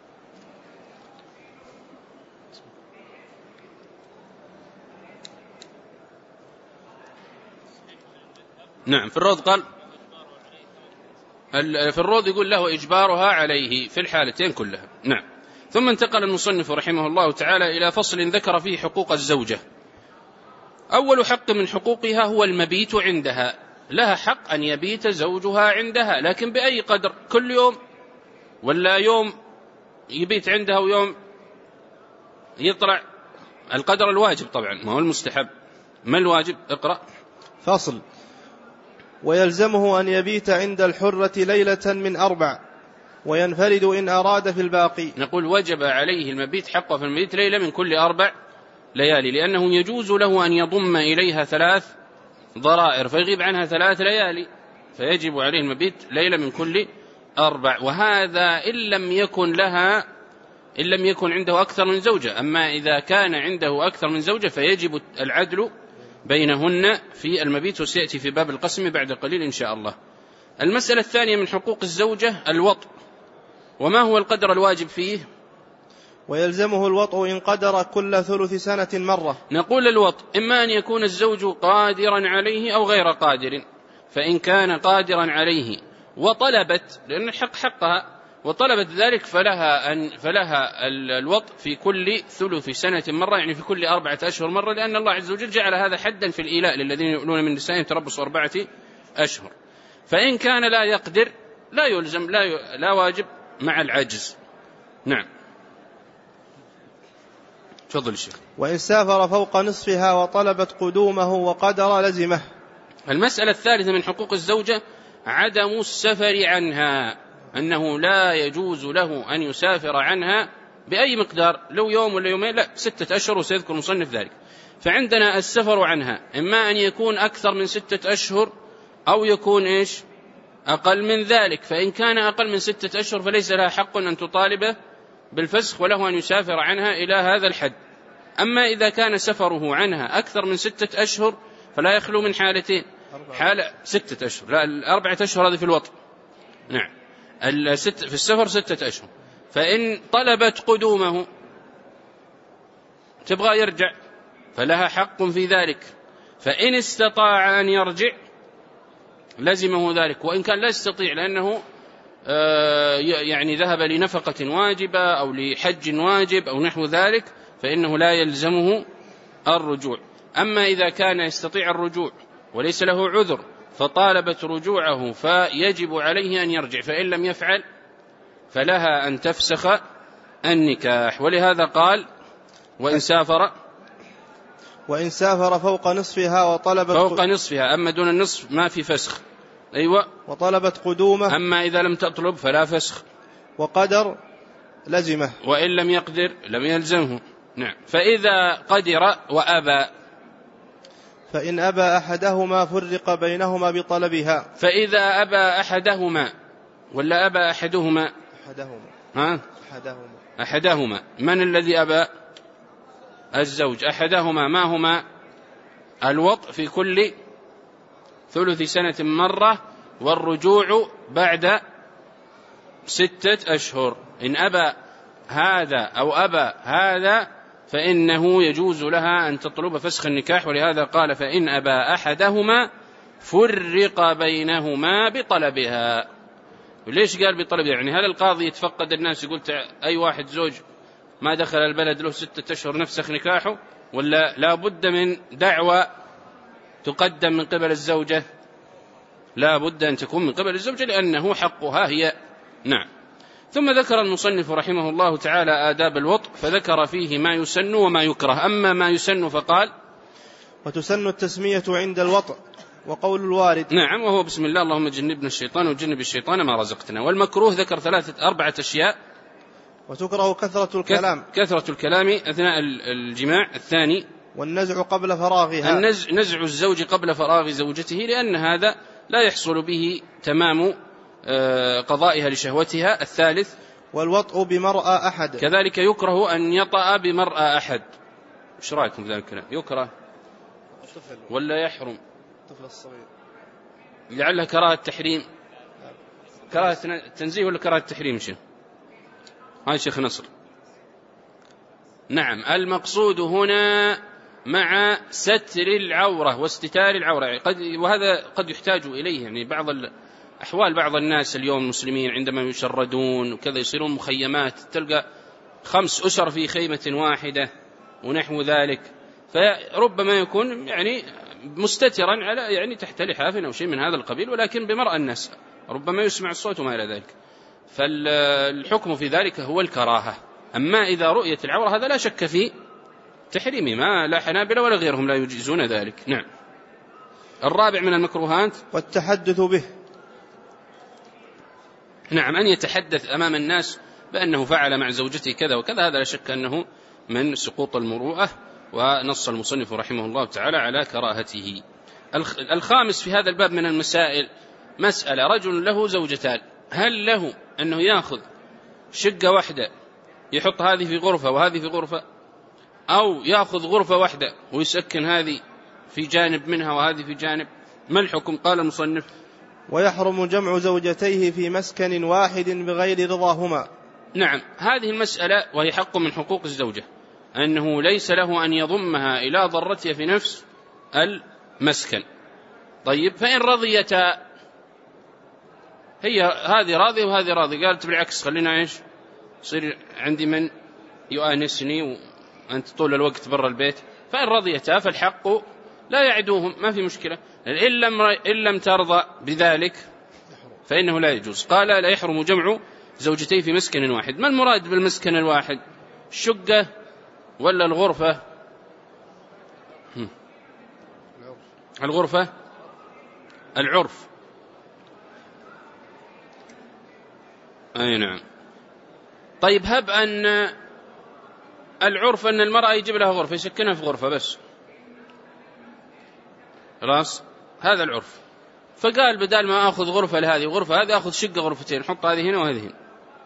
نعم، في الروض قال في الروض يقول له إجبارها عليه في الحالتين كلها. نعم. ثم انتقل المصنف رحمه الله تعالى إلى فصل ذكر فيه حقوق الزوجة. أول حق من حقوقها هو المبيت عندها. لها حق أن يبيت زوجها عندها، لكن بأي قدر؟ كل يوم ولا يوم يبيت عندها ويوم يطلع؟ القدر الواجب طبعا، ما هو المستحب. ما الواجب؟ اقرأ. فصل. ويلزمه أن يبيت عند الحرة ليلة من أربع، وينفرد إن أراد في الباقي. نقول وجب عليه المبيت، حقه في المبيت ليلة من كل أربع ليالي، لأنه يجوز له أن يضم إليها ثلاث ضرائر فيغيب عنها ثلاث ليالي، فيجب عليه المبيت ليلة من كل أربع. وهذا إن لم يكن لها إن لم يكن عنده أكثر من زوجة. أما إذا كان عنده أكثر من زوجة فيجب العدل بينهن في المبيت، وسيأتي في باب القسم بعد قليل إن شاء الله. المسألة الثانية من حقوق الزوجة الوطء. وما هو القدر الواجب فيه؟ ويلزمه الوطء إن قدر كل ثلث سنة مرة. نقول الوطء إما أن يكون الزوج قادرا عليه أو غير قادر، فإن كان قادرا عليه وطلبت، لأن الحق حقها، وطلبت ذلك فلها أن فلها الوطء في كل ثلث سنة مرة، يعني في كل أربعة أشهر مرة، لأن الله عز وجل جعل هذا حدا في الإيلاء للذين يؤلون من نسائهم تربص أربعة أشهر. فإن كان لا يقدر لا يلزم لا, ي... لا واجب مع العجز. نعم. تفضل الشيخ. وإن سافر فوق نصفها وطلبت قدومه وقدر لزمه. المسألة الثالثة من حقوق الزوجة عدم السفر عنها، أنه لا يجوز له أن يسافر عنها بأي مقدار، لو يوم ولا يومين، لا ستة أشهر، وسيذكر مصنف ذلك. فعندنا السفر عنها إما أن يكون أكثر من ستة أشهر أو يكون إيش أقل من ذلك. فإن كان أقل من ستة أشهر فليس لها حق أن تطالبه بالفسخ، وله أن يسافر عنها إلى هذا الحد. أما إذا كان سفره عنها أكثر من ستة أشهر فلا يخلو من حالتين: حالة ستة أشهر، لا الأربعة أشهر هذه في الوطن. نعم. الست في السفر ستة أشهر. فإن طلبت قدومه تبغى يرجع فلها حق في ذلك. فإن استطاع أن يرجع لزمه ذلك، وإن كان لا يستطيع لأنه يعني ذهب لنفقة واجبة أو لحج واجب أو نحو ذلك فإنه لا يلزمه الرجوع. أما إذا كان يستطيع الرجوع وليس له عذر فطالبت رجوعه فيجب عليه أن يرجع، فإن لم يفعل فلها أن تفسخ النكاح. ولهذا قال وإن سافر وإن سافر فوق نصفها وطلبت فوق نصفها، أما دون النصف ما في فسخ. أيوة. وطلبت قدومه، أما إذا لم تطلب فلا فسخ. وقدر لزمه، وإن لم يقدر لم يلزمه. نعم. فإذا قدر وأبى فإن أبى أحدهما فرق بينهما بطلبها. فإذا أبى أحدهما ولا أبى أحدهما أحدهما ها؟ أحدهما أحدهما من الذي أبى؟ الزوج. أحدهما ما هما؟ الوطء في كل ثلث سنة مرة، والرجوع بعد ستة أشهر. إن أبى هذا أو أبى هذا فإنه يجوز لها أن تطلب فسخ النكاح. ولهذا قال فإن أبى أحدهما فرق بينهما بطلبها. وليش قال بطلبها؟ يعني هل القاضي يتفقد الناس يقول أي واحد زوج ما دخل البلد له ستة أشهر نفسخ نكاحه، ولا لا بد من دعوة تقدم من قبل الزوجة؟ لا بد أن تكون من قبل الزوجة لأنه حقها هي. نعم. ثم ذكر المصنف رحمه الله تعالى آداب الوطء، فذكر فيه ما يسن وما يكره. أما ما يسن فقال وتسن التسمية عند الوطء وقول الوارد. نعم، وهو بسم الله اللهم جنبنا الشيطان وجنب الشيطان ما رزقتنا. والمكروه ذكر ثلاثة أربعة أشياء. وتكره كثرة الكلام كثرة الكلام أثناء الجماع. الثاني والنزع قبل فراغها، النزع نزع الزوج قبل فراغ زوجته، لأن هذا لا يحصل به تمام قضائها لشهوتها. الثالث والوطء بمرأى أحد، كذلك يكره أن يطأ بمرأى أحد. إيش رأيكم في ذلك الكلام؟ يكره ولا يحرم؟ الطفل الصغير لعلها كراهة تحريم، كراهة تنزيه ولا كراهة تحريم؟ شيء هاي شيخ نصر. نعم، المقصود هنا مع ستر العورة واستتار العورة، قد وهذا قد يحتاج إليه. يعني بعض أحوال بعض الناس اليوم المسلمين عندما يشردون وكذا يصيرون مخيمات، تلقى خمس أسر في خيمة واحدة ونحو ذلك، فربما يكون يعني مستترا على يعني تحت لحاف أو شيء من هذا القبيل، ولكن بمرأى الناس ربما يسمع الصوت وما إلى ذلك. فالحكم في ذلك هو الكراهة. أما إذا رؤية العورة هذا لا شك في تحريمه، ما لا حنابلة ولا غيرهم لا يجيزون ذلك. نعم. الرابع من المكروهات والتحدث به. نعم، أن يتحدث أمام الناس بأنه فعل مع زوجته كذا وكذا، هذا لا شك أنه من سقوط المروءة، ونص المصنف رحمه الله تعالى على كراهته. الخامس في هذا الباب من المسائل مسألة: رجل له زوجتان، هل له أنه يأخذ شقة واحدة يحط هذه في غرفة وهذه في غرفة، أو يأخذ غرفة واحدة ويسكن هذه في جانب منها وهذه في جانب؟ ما الحكم؟ قال المصنف: ويحرم جمع زوجتيه في مسكن واحد بغير رضاهما. نعم، هذه المسألة وهي حق من حقوق الزوجة، أنه ليس له أن يضمها إلى ضرتها في نفس المسكن. طيب، فإن رضيتا، هي هذه راضية وهذه راضية، قالت بالعكس خلينا إيش يصير عندي من يؤانسني وأنت طول الوقت برا البيت، فإن رضيتا فالحق لا يعدوهم، ما في مشكلة. إن لم, إن لم ترضى بذلك فإنه لا يجوز. قال: لا يحرم جمع زوجتين في مسكن واحد. ما المراد بالمسكن الواحد؟ الشقة ولا الغرفة؟ الغرفة، العرف. أي نعم. طيب، هب أن العرف أن المرأة يجيب لها غرفة يسكنها في غرفة بس، خلاص، هذا العرف. فقال بدال ما أخذ غرفة لهذه وغرفة هذه أخذ شقة غرفتين، حط هذه هنا وهذه هنا.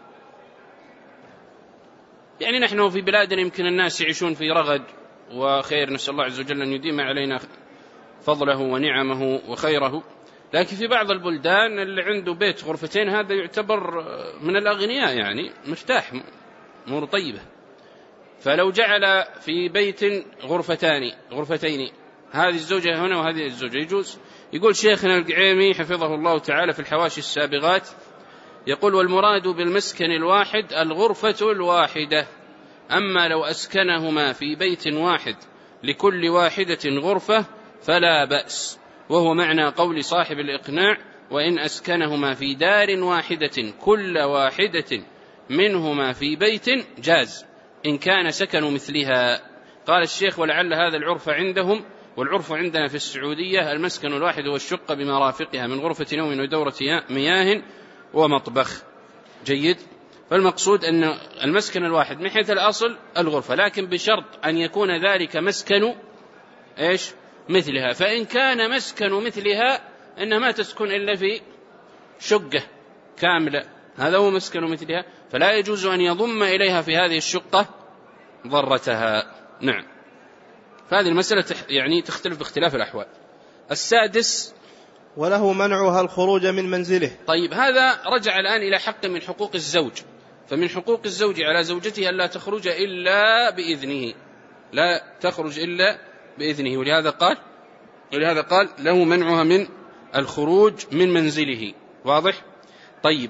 يعني نحن في بلادنا يمكن الناس يعيشون في رغد وخير، نسأل الله عز وجل أن يديم علينا فضله ونعمه وخيره، لكن في بعض البلدان اللي عنده بيت غرفتين هذا يعتبر من الأغنياء، يعني مرتاح، أمور طيبة. فلو جعل في بيت غرفتان غرفتين، هذه الزوجة هنا وهذه الزوجة، يجوز. يقول شيخنا القعيمي حفظه الله تعالى في الحواشي السابغات، يقول: والمراد بالمسكن الواحد الغرفة الواحدة، أما لو أسكنهما في بيت واحد لكل واحدة غرفة فلا بأس، وهو معنى قول صاحب الإقناع: وإن أسكنهما في دار واحدة كل واحدة منهما في بيت جاز إن كان سكن مثلها. قال الشيخ: ولعل هذا العرف عندهم، والعرف عندنا في السعودية المسكن الواحد والشقة بمرافقها من غرفة نوم ودورة مياه ومطبخ. جيد. فالمقصود أن المسكن الواحد من حيث الأصل الغرفة، لكن بشرط أن يكون ذلك مسكن إيش مثلها. فإن كان مسكن مثلها إنها ما تسكن إلا في شقة كاملة، هذا هو مسكن مثلها، فلا يجوز أن يضم إليها في هذه الشقة ضرتها. نعم. فهذه المسألة يعني تختلف باختلاف الأحوال. السادس: وله منعها الخروج من منزله. طيب، هذا رجع الآن إلى حق من حقوق الزوج. فمن حقوق الزوج على زوجته أن لا تخرج إلا بإذنه، لا تخرج إلا بإذنه، ولهذا قال ولهذا قال له منعها من الخروج من منزله. واضح؟ طيب،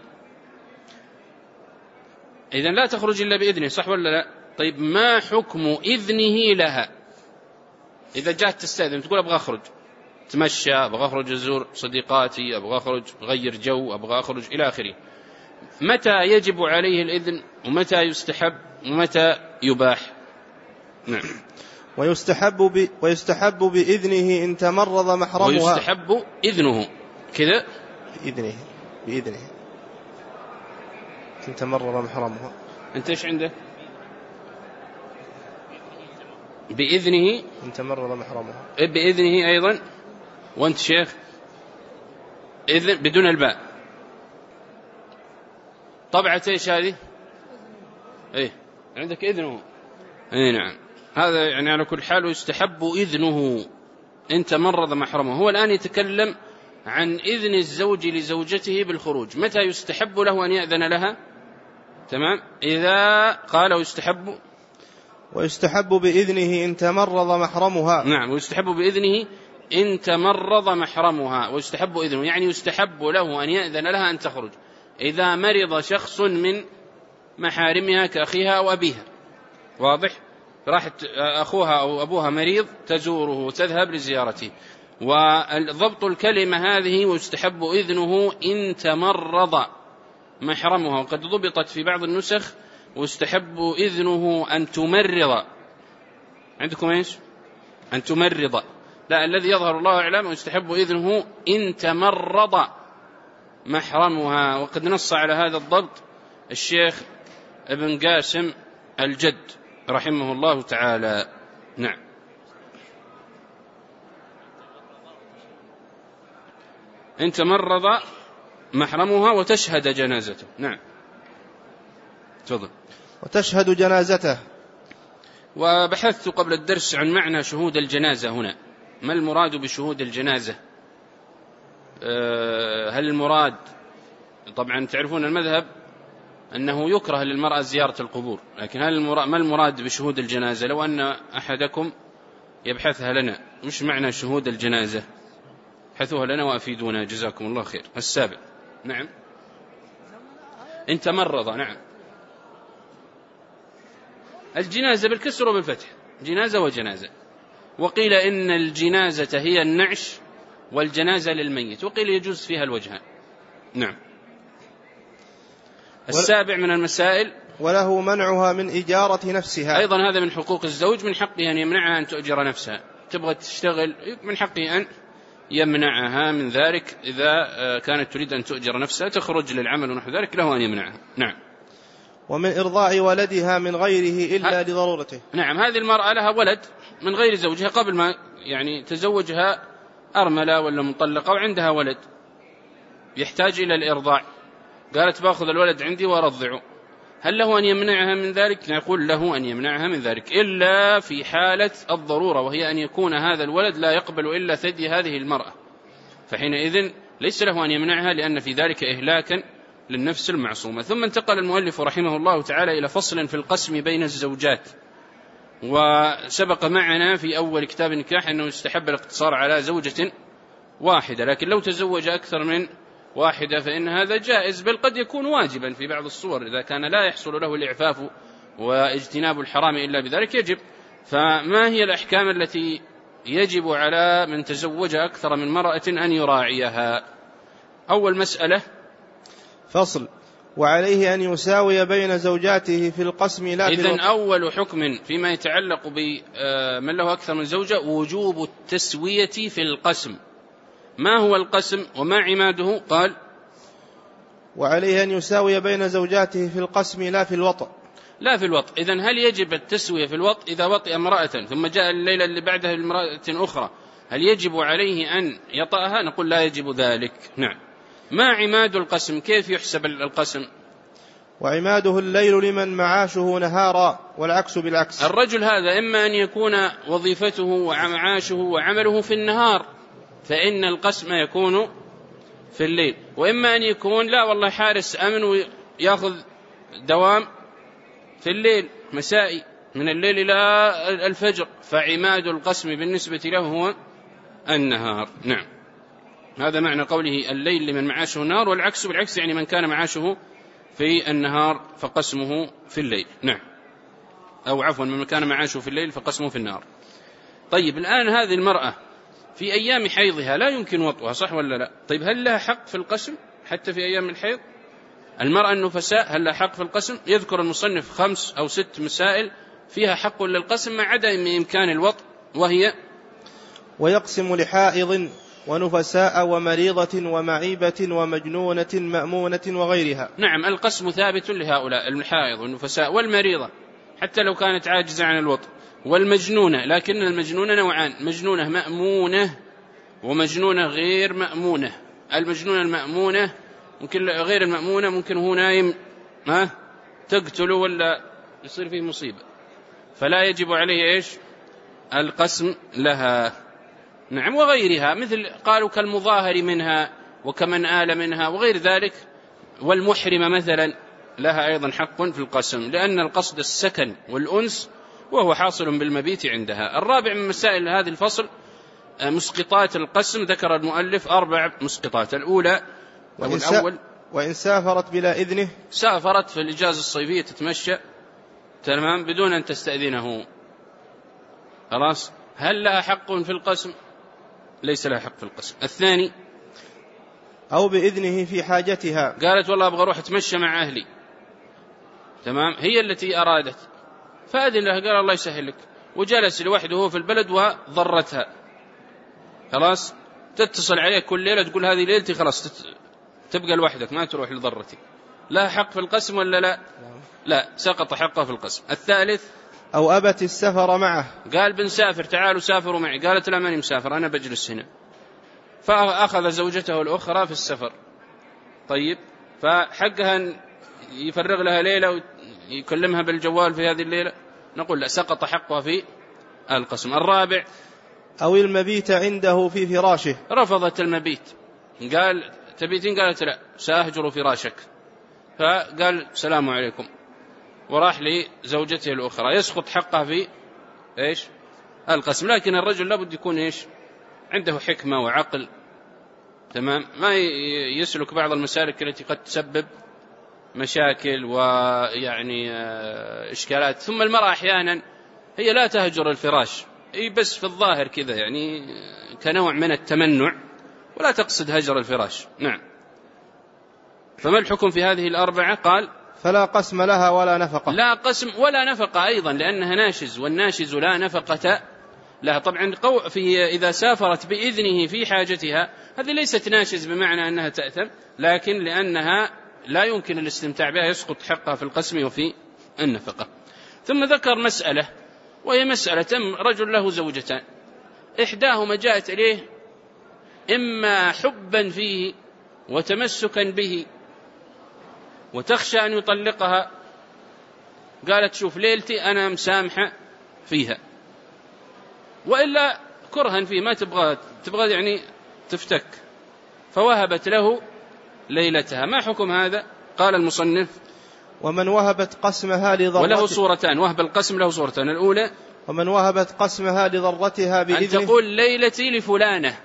إذن لا تخرج إلا بإذنه، صح ولا لا؟ طيب، ما حكم إذنه لها إذا جاءت تستأذن تقول أبغى أخرج تمشى، أبغى أخرج أزور صديقاتي، أبغى أخرج أغير جو، أبغى أخرج إلى آخره؟ متى يجب عليه الإذن ومتى يستحب ومتى يباح؟ نعم. ويستحب, ب... ويستحب بإذنه إن تمرض محرمها. ويستحب إذنه كذا بإذنه بإذنه إن تمرض محرمها. أنت إيش عندك؟ بإذنه إن تمرض محرمها. بإذنه أيضا. وأنت شيخ؟ إذن بدون الباء. طبعة إيش هذه؟ إيه عندك إذنه. إيه نعم. هذا يعني على كل حال يستحب إذنه إن تمرض محرمه. هو الآن يتكلم عن إذن الزوج لزوجته بالخروج، متى يستحب له أن يأذن لها؟ تمام. إذا قال ويستحب ويستحب بإذنه إن تمرض محرمها. نعم. ويستحب بإذنه إن تمرض محرمها. ويستحب إذنه يعني يستحب له أن يأذن لها أن تخرج إذا مرض شخص من محارمها كأخيها أو أبيها. واضح؟ راحت أخوها أو أبوها مريض تزوره وتذهب لزيارته. وضبط الكلمة هذه: ويستحب إذنه إن تمرض محرمها. وقد ضبطت في بعض النسخ: ويستحب إذنه أن تمرض. عندكم إيش؟ أن تمرض. لا، الذي يظهر الله أعلم ويستحب إذنه إن تمرض محرمها. وقد نص على هذا الضبط الشيخ ابن قاسم الجد رحمه الله تعالى. نعم. إن تمرض محرمها وتشهد جنازته. نعم. تفضل. وتشهد جنازته. وبحثت قبل الدرس عن معنى شهود الجنازة هنا، ما المراد بشهود الجنازة؟ هل المراد، طبعا تعرفون المذهب أنه يكره للمرأة زيارة القبور، لكن هل المراد ما المراد بشهود الجنازة؟ لو أن أحدكم يبحثها لنا، مش معنى شهود الجنازة؟ ابحثوها لنا وأفيدونا جزاكم الله خير. السابع. نعم. إن تمرض. نعم. الجنازة بالكسر وبالفتح، جنازة وجنازة. وقيل إن الجنازة هي النعش والجنازة للميت، وقيل يجوز فيها الوجهان. نعم. السابع من المسائل: وله منعها من إجارة نفسها. أيضا هذا من حقوق الزوج، من حقه أن يمنعها أن تؤجر نفسها. تبغى تشتغل من حقه أن يمنعها من ذلك. إذا كانت تريد أن تؤجر نفسها تخرج للعمل ونحو ذلك له أن يمنعها. نعم. ومن إرضاع ولدها من غيره إلا لضرورته. نعم. هذه المرأة لها ولد من غير زوجها قبل ما يعني تزوجها أرملة ولا مطلقة، وعندها ولد يحتاج إلى الإرضاع، قالت باخذ الولد عندي وأرضعه، هل له أن يمنعها من ذلك؟ نقول له أن يمنعها من ذلك إلا في حالة الضرورة، وهي أن يكون هذا الولد لا يقبل إلا ثدي هذه المرأة، فحينئذ ليس له أن يمنعها، لأن في ذلك إهلاكا للنفس المعصومة. ثم انتقل المؤلف رحمه الله تعالى إلى فصل في القسم بين الزوجات. وسبق معنا في أول كتاب النكاح أنه يستحب الاقتصار على زوجة واحدة، لكن لو تزوج أكثر من واحدة فإن هذا جائز، بل قد يكون واجبا في بعض الصور، إذا كان لا يحصل له الإعفاف واجتناب الحرام إلا بذلك يجب فما هي الأحكام التي يجب على من تزوج أكثر من مرأة أن يراعيها؟ أول مسألة فصل: وعليه أن يساوي بين زوجاته في القسم لا في إذن أول حكم فيما يتعلق بمن له أكثر من زوجة وجوب التسوية في القسم. ما هو القسم وما عماده؟ قال: وعليه أن يساوي بين زوجاته في القسم لا في الوطء. لا في الوطء. إذن هل يجب التسوية في الوطء إذا وطئ امرأة ثم جاء الليلة اللي بعدها بامرأة أخرى، هل يجب عليه أن يطأها؟ نقول لا يجب ذلك. نعم. ما عماد القسم؟ كيف يحسب القسم؟ وعماده الليل لمن معاشه نهارا، والعكس بالعكس. الرجل هذا إما أن يكون وظيفته ومعاشه وعمله في النهار فإن القسم يكون في الليل، وإما أن يكون لا والله حارس أمن ويأخذ دوام في الليل مسائي من الليل إلى الفجر، فعماد القسم بالنسبة له هو النهار. نعم. هذا معنى قوله الليل لمن معاشه النهار، والعكس بالعكس يعني من كان معاشه في النهار فقسمه في الليل. نعم. أو عفوا من كان معاشه في الليل فقسمه في النهار. طيب الآن هذه المرأة في أيام حيضها لا يمكن وطئها، صح ولا لا؟ طيب هل لها حق في القسم حتى في أيام الحيض؟ المرأة النفساء هل لها حق في القسم؟ يذكر المصنف خمس أو ست مسائل فيها حق للقسم مع عدم إمكان الوطء، وهي: ويقسم لحائض ونفساء ومريضة ومعيبة ومجنونة مأمونة وغيرها. نعم، القسم ثابت لهؤلاء: الحائض والنفساء والمريضة حتى لو كانت عاجزة عن الوطء، والمجنونة، لكن المجنونة نوعان: مجنونة مأمونة ومجنونة غير مأمونة. المجنونة المأمونة ممكن غير المأمونة ممكن هو نايم ما تقتله ولا يصير فيه مصيبة، فلا يجب عليه إيش؟ القسم لها. نعم. وغيرها مثل قالوا كالمظاهر منها وكمن آل منها وغير ذلك، والمحرمة مثلا لها أيضا حق في القسم، لأن القصد السكن والأنس وهو حاصل بالمبيت عندها. الرابع من مسائل هذا الفصل مسقطات القسم. ذكر المؤلف أربع مسقطات. الأولى أو الأول: وإن سافرت بلا إذنه. سافرت في الإجازة الصيفية تتمشى تمام بدون أن تستأذنه، خلاص، هل لها حق في القسم؟ ليس لها حق في القسم. الثاني: أو بإذنه في حاجتها. قالت والله أبغى أروح أتمشى مع أهلي، تمام، هي التي أرادت فأذن لها، قال الله يسهل لك، وجلس لوحده هو في البلد وضرتها، خلاص، تتصل عليه كل ليلة تقول هذه ليلتي، خلاص تبقى لوحدك ما تروح لضرتك، لها حق في القسم ولا لا؟ لا، سقط حقه في القسم. الثالث: أو أبت السفر معه. قال بنسافر تعالوا سافروا معي، قالت لا ماني مسافر أنا بجلس هنا، فأخذ زوجته الأخرى في السفر. طيب، فحقها أن يفرغ لها ليلة ويكلمها بالجوال في هذه الليلة؟ نقول لا، سقط حقها في القسم. الرابع: أو المبيت عنده في فراشه. رفضت المبيت، قال تبيتين؟ قالت لا سأهجر فراشك، فقال السلام عليكم وراح لزوجته الأخرى، يسقط حقها في إيش؟ القسم. لكن الرجل لابد يكون إيش؟ عنده حكمة وعقل، تمام، ما يسلك بعض المسالك التي قد تسبب مشاكل ويعني إشكالات. ثم المرأة أحيانا هي لا تهجر الفراش، هي بس في الظاهر كذا يعني كنوع من التمنع، ولا تقصد هجر الفراش. نعم. فما الحكم في هذه الأربعة؟ قال: فلا قسم لها ولا نفقة. لا قسم ولا نفقة أيضا، لأنها ناشز، والناشز لا نفقة لها. طبعا في إذا سافرت بإذنه في حاجتها هذه ليست ناشز بمعنى أنها تأثم، لكن لأنها لا يمكن الاستمتاع بها يسقط حقها في القسم وفي النفقة. ثم ذكر مسألة، وهي مسألة رجل له زوجتان، إحداهما جاءت إليه إما حبا فيه وتمسكا به وتخشى أن يطلقها، قالت شوف ليلتي أنا مسامحة فيها، وإلا كرها فيه ما تبغى تبغى يعني تفتك، فوهبت له ليلتها. ما حكم هذا؟ قال المصنف: ومن وهبت قسمها لضرتها. وله صورتان، وهب القسم له صورتان. الأولى: ومن وهبت قسمها لضرتها بإذنه، أن تقول ليلتي لفلانة،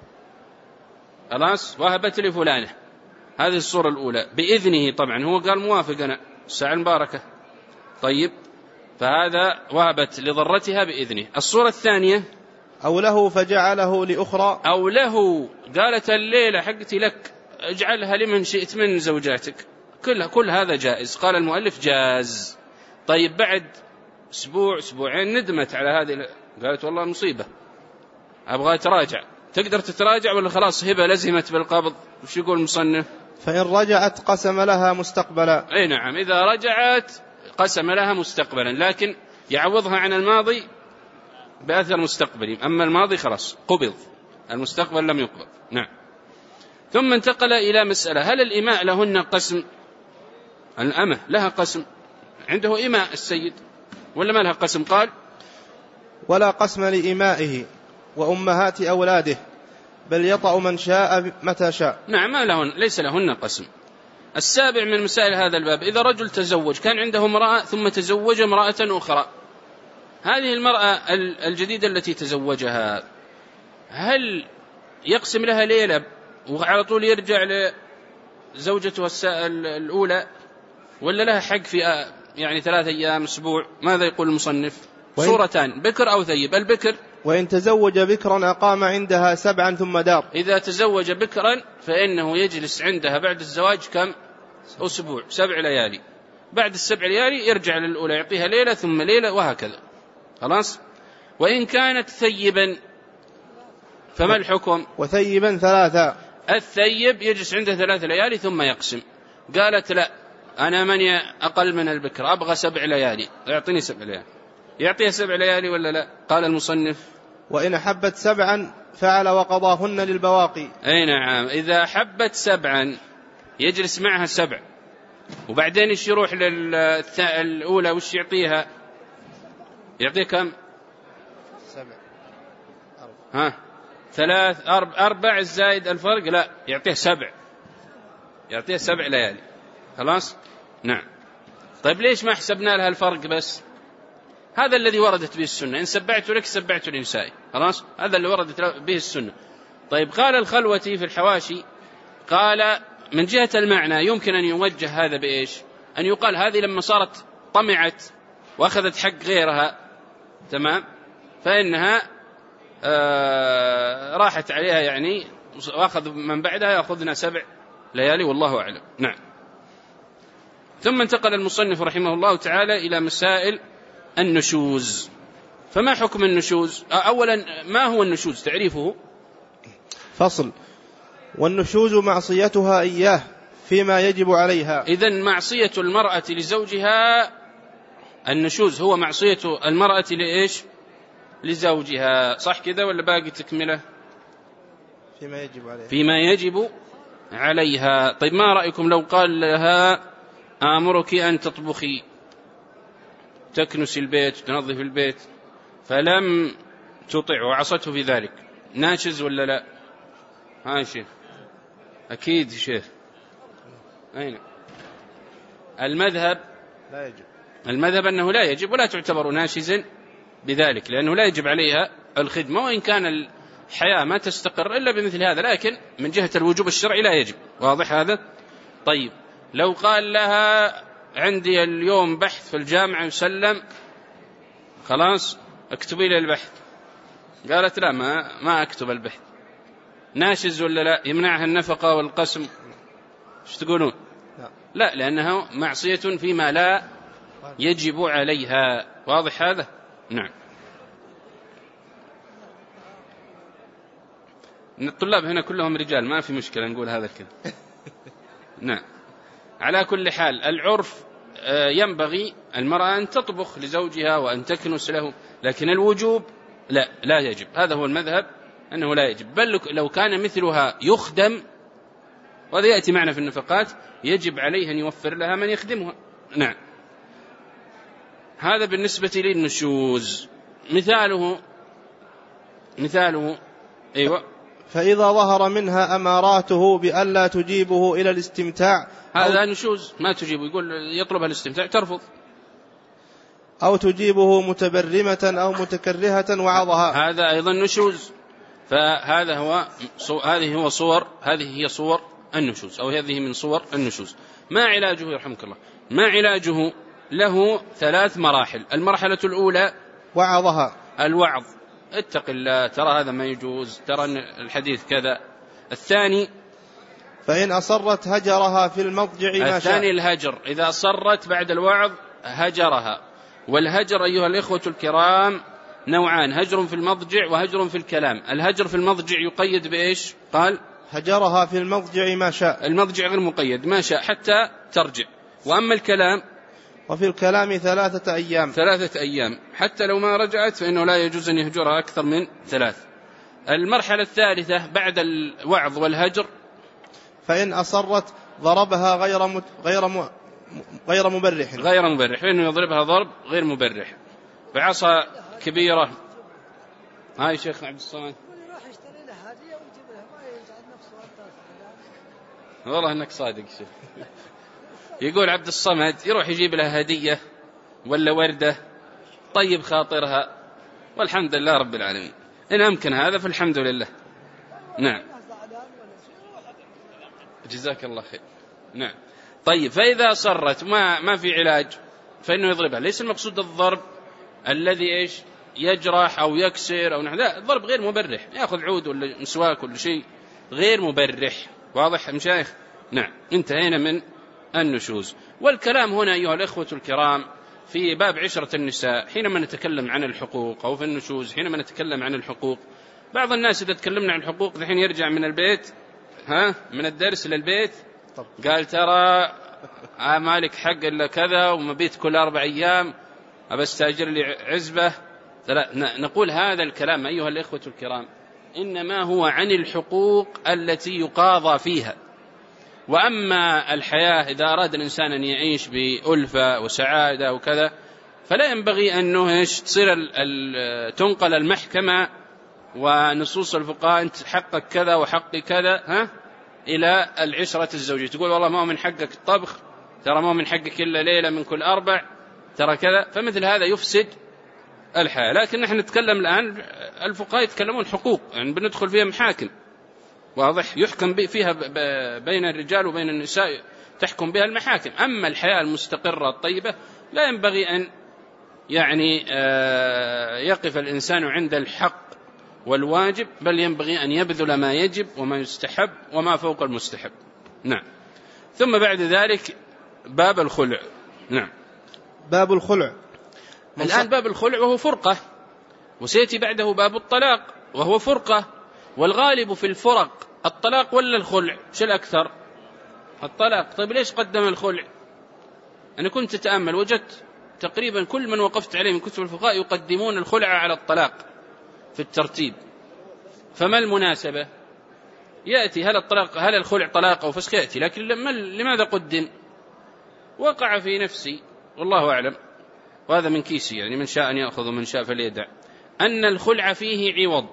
خلاص وهبت لفلانة، هذه الصورة الأولى بإذنه، طبعا هو قال موافق أنا الساعة المباركة. طيب، فهذا وهبت لضرتها بإذنه. الصورة الثانية أو له فجعله لأخرى، أو له قالت الليلة حقتي لك اجعلها لمن شئت من زوجاتك، كل, كل هذا جائز. قال المؤلف جاز. طيب بعد أسبوع أسبوعين ندمت على هذه، قالت والله مصيبة أبغى تراجع، تقدر تتراجع ولا خلاص هبة لزمت بالقبض؟ وش يقول المصنف؟ فإن رجعت قسم لها مستقبلا. أي نعم، إذا رجعت قسم لها مستقبلا، لكن يعوضها عن الماضي بأثر مستقبلي، أما الماضي خلاص قبض، المستقبل لم يقبض. نعم. ثم انتقل إلى مسألة: هل الإماء لهن قسم؟ الأمة لها قسم، عنده إماء السيد ولا ما لها قسم؟ قال: ولا قسم لإمائه وأمهات أولاده، بل يطأ من شاء متى شاء. نعم، ما لهن، ليس لهن قسم. السابع من مسائل هذا الباب: إذا رجل تزوج، كان عنده امرأة ثم تزوج امرأة أخرى، هذه المرأة الجديدة التي تزوجها هل يقسم لها ليلة وعلى طول يرجع لزوجته الأولى، ولا لها حق في يعني ثلاثة أيام أسبوع؟ ماذا يقول المصنف؟ صورتان: بكر أو ثيب. البكر: وإن تزوج بكرا أقام عندها سبعا ثم دار. إذا تزوج بكرا فإنه يجلس عندها بعد الزواج كم؟ أسبوع، سبع ليالي. بعد السبع ليالي يرجع للأولى يعطيها ليلة ثم ليلة وهكذا، خلاص. وإن كانت ثيبا فما الحكم؟ وثيبا ثلاثة. الثيب يجلس عنده ثلاث ليالي ثم يقسم. قالت: لا، أنا مني أقل من البكر، أبغى سبع ليالي، يعطيني سبع ليالي. يعطيها سبع ليالي ولا لا؟ قال المصنف: وإن أحبت سبعا فعل وقضاهن للبواقي. أي نعم، إذا أحبت سبعا يجلس معها سبع، وبعدين إيش يروح للأولى وش يعطيها؟ يعطيها كم؟ سبع. ها ثلاث أربع, أربع الزائد الفرق، لا، يعطيها سبع، يعطيها سبع ليالي، خلاص. نعم. طيب ليش ما حسبنا لها الفرق بس؟ هذا الذي وردت به السنة، إن سبعت لك سبعت لنسائي، خلاص، هذا اللي وردت به السنة. طيب قال الخلوتي في الحواشي، قال من جهة المعنى يمكن أن يوجه هذا بإيش؟ أن يقال هذه لما صارت طمعت وأخذت حق غيرها، تمام، فإنها آه راحت عليها يعني، وأخذ من بعدها يأخذنا سبع ليالي، والله أعلم. نعم. ثم انتقل المصنف رحمه الله تعالى إلى مسائل النشوز. فما حكم النشوز؟ أولا، ما هو النشوز؟ تعريفه. فصل: والنشوز معصيتها إياه فيما يجب عليها. إذن معصية المرأة لزوجها، النشوز هو معصية المرأة لإيش؟ لزوجها، صح كذا ولا باقي تكملة؟ فيما يجب عليها. فيما يجب عليها. طيب ما رأيكم لو قال لها: آمرك أن تطبخي، تكنس البيت، تنظف البيت، فلم تطع وعصته في ذلك، ناشز ولا لا؟ ها شيخ؟ أكيد شيخ. أين المذهب؟ لا يجب. المذهب أنه لا يجب، ولا تعتبر ناشزا بذلك، لأنه لا يجب عليها الخدمة، وإن كان الحياة ما تستقر إلا بمثل هذا، لكن من جهة الوجوب الشرعي لا يجب. واضح هذا؟ طيب لو قال لها: عندي اليوم بحث في الجامعة يسلم، خلاص اكتبي لي البحث، قالت: لا، ما ما أكتب البحث، ناشز ولا لا؟ يمنعها النفقة والقسم؟ ايش تقولون؟ لا, لا، لأنها معصية فيما لا يجب عليها. واضح هذا؟ نعم. الطلاب هنا كلهم رجال، ما في مشكلة نقول هذا الكلام. نعم. على كل حال العرف ينبغي المرأة أن تطبخ لزوجها وأن تكنس له، لكن الوجوب لا لا يجب. هذا هو المذهب، أنه لا يجب، بل لو كان مثلها يخدم، وهذا يأتي معنا في النفقات، يجب عليه أن يوفر لها من يخدمها. نعم. هذا بالنسبة للنشوز. مثاله مثاله أيوة. فإذا ظهر منها أماراته بألا تجيبه إلى الاستمتاع، هذا نشوز، ما تجيبه، يقول يطلبها الاستمتاع ترفض، أو تجيبه متبرمة أو متكرهة وعظها، هذا أيضا نشوز. فهذا هو هذه هو صور هذه هي صور النشوز، أو هذه من صور النشوز. ما علاجه يرحمك الله؟ ما علاجه له ثلاث مراحل. المرحلة الأولى وعظها، الوعظ، اتق الله، ترى هذا ما يجوز، ترى الحديث كذا. الثاني فإن أصرت هجرها في المضجع ما شاء. الثاني الهجر، إذا أصرت بعد الوعظ هجرها. والهجر أيها الإخوة الكرام نوعان، هجر في المضجع وهجر في الكلام. الهجر في المضجع يقيد بإيش؟ قال هجرها في المضجع ما شاء. المضجع غير مقيد، ما شاء حتى ترجع. وأما الكلام وفي الكلام ثلاثة أيام ثلاثة أيام، حتى لو ما رجعت فإنه لا يجوز أن يهجرها أكثر من ثلاث. المرحلة الثالثة بعد الوعظ والهجر فإن أصرت ضربها غير مت... غير م... غير مبرح غير مبرح فإنه يضربها ضرب غير مبرح بعصا كبيرة. هاي شيخ عبد الصمد والله انك صادق شيخ. يقول عبد الصمد يروح يجيب لها هدية ولا وردة طيب خاطرها، والحمد لله رب العالمين. إن أمكن هذا فالحمد لله. نعم جزاك الله خير. نعم طيب، فإذا صرت ما ما في علاج فإنه يضربها. ليس المقصود الضرب الذي إيش يجرح أو يكسر أو نحن، لا، الضرب غير مبرح، يأخذ عود ولا مسواك ولا شيء غير مبرح. واضح مشايخ؟ نعم انتهينا من النشوز. والكلام هنا أيها الإخوة الكرام في باب عشرة النساء حينما نتكلم عن الحقوق، أو في النشوز حينما نتكلم عن الحقوق. بعض الناس إذا تكلمنا عن الحقوق الحين يرجع من البيت ها من الدرس للبيت قال ترى مالك حق إلا كذا ومبيت كل أربع أيام أبستاجر لي عزبة. نقول هذا الكلام أيها الإخوة الكرام إنما هو عن الحقوق التي يقاضى فيها. وأما الحياة إذا أراد الإنسان أن يعيش بألفة وسعادة وكذا فلا ينبغي أنه تصير تنقل المحكمة ونصوص الفقهاء أنت حقك كذا وحقي كذا ها إلى العشرة الزوجية. تقول والله ما هو من حقك الطبخ، ترى ما هو من حقك إلا ليلة من كل أربع، ترى كذا. فمثل هذا يفسد الحياة. لكن نحن نتكلم الآن الفقهاء يتكلمون حقوق، يعني بندخل فيها محاكم واضح يحكم فيها بين الرجال وبين النساء، تحكم بها المحاكم. أما الحياة المستقرة الطيبة لا ينبغي أن يعني يقف الإنسان عند الحق والواجب، بل ينبغي أن يبذل ما يجب وما يستحب وما فوق المستحب. نعم. ثم بعد ذلك باب الخلع. نعم باب الخلع. الآن باب الخلع وهو فرقة، وسيأتي بعده باب الطلاق وهو فرقة. والغالب في الفرق الطلاق ولا الخلع؟ شو الأكثر؟ الطلاق. طيب ليش قدم الخلع؟ أنا كنت أتأمل وجدت تقريبا كل من وقفت عليه من كتب الفقهاء يقدمون الخلع على الطلاق في الترتيب. فما المناسبة؟ يأتي هل الطلاق هل الخلع طلاق أو فسخ يأتي، لكن لماذا قدم؟ وقع في نفسي والله أعلم، وهذا من كيسي، يعني من شاء أن يأخذ ومن شاء فليدع، أن الخلع فيه عوض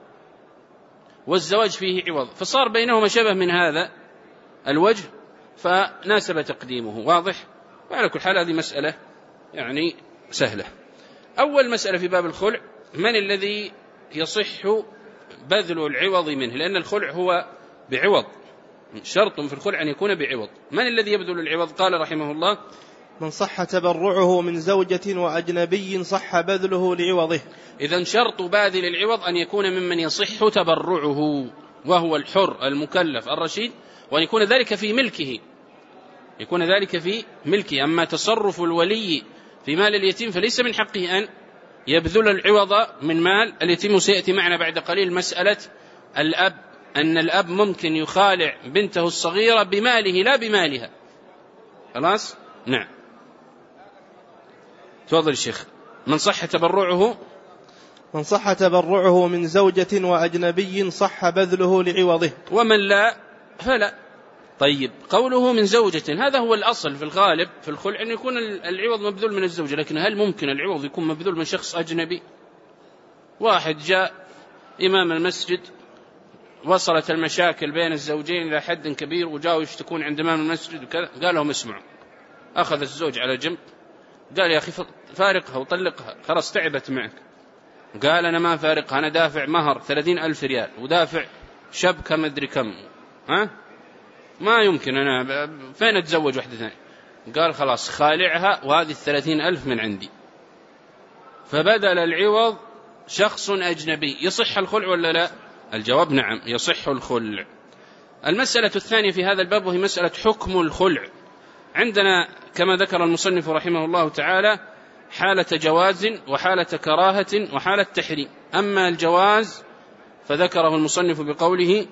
والزواج فيه عوض، فصار بينهما شبه من هذا الوجه فناسب تقديمه. واضح؟ وعلى كل حال هذه مسألة يعني سهلة. أول مسألة في باب الخلع، من الذي يصح بذل العوض منه؟ لأن الخلع هو بعوض، شرط في الخلع أن يكون بعوض. من الذي يبذل العوض؟ قال رحمه الله من صح تبرعه من زوجة وأجنبي صح بذله لعوضه. إذن شرط باذل العوض أن يكون ممن يصح تبرعه، وهو الحر المكلف الرشيد، وأن يكون ذلك في ملكه، يكون ذلك في ملكه. أما تصرف الولي في مال اليتيم فليس من حقه أن يبذل العوض من مال اليتيم. وسيأتي معنا بعد قليل مسألة الأب، أن الأب ممكن يخالع بنته الصغيرة بماله لا بمالها. خلاص؟ نعم. تفضل الشيخ. من صح تبرعه من صح تبرعه من زوجة وأجنبي صح بذله لعوضه، ومن لا فلا. طيب قوله من زوجة هذا هو الأصل في الغالب في الخلع، أن يكون العوض مبذول من الزوجة، لكن هل ممكن العوض يكون مبذول من شخص أجنبي؟ واحد جاء إمام المسجد، وصلت المشاكل بين الزوجين إلى حد كبير، وجاءوا يشتكون عند إمام المسجد وكذا، قال لهم اسمعوا. أخذ الزوج على جنب قال يا أخي فارقها وطلقها، خلاص تعبت معك. قال أنا ما فارقها، أنا دافع مهر ثلاثين ألف ريال ودافع شبكة مدري كم، ها ما يمكن، أنا فين أتزوج واحدة ثانية؟ قال خلاص خالعها وهذه الثلاثين ألف من عندي، فبدل العوض شخص أجنبي، يصح الخلع ولا لا؟ الجواب نعم يصح الخلع. المسألة الثانية في هذا الباب وهي مسألة حكم الخلع. عندنا كما ذكر المصنف رحمه الله تعالى حالة جواز وحالة كراهة وحالة تحريم. أما الجواز فذكره المصنف بقوله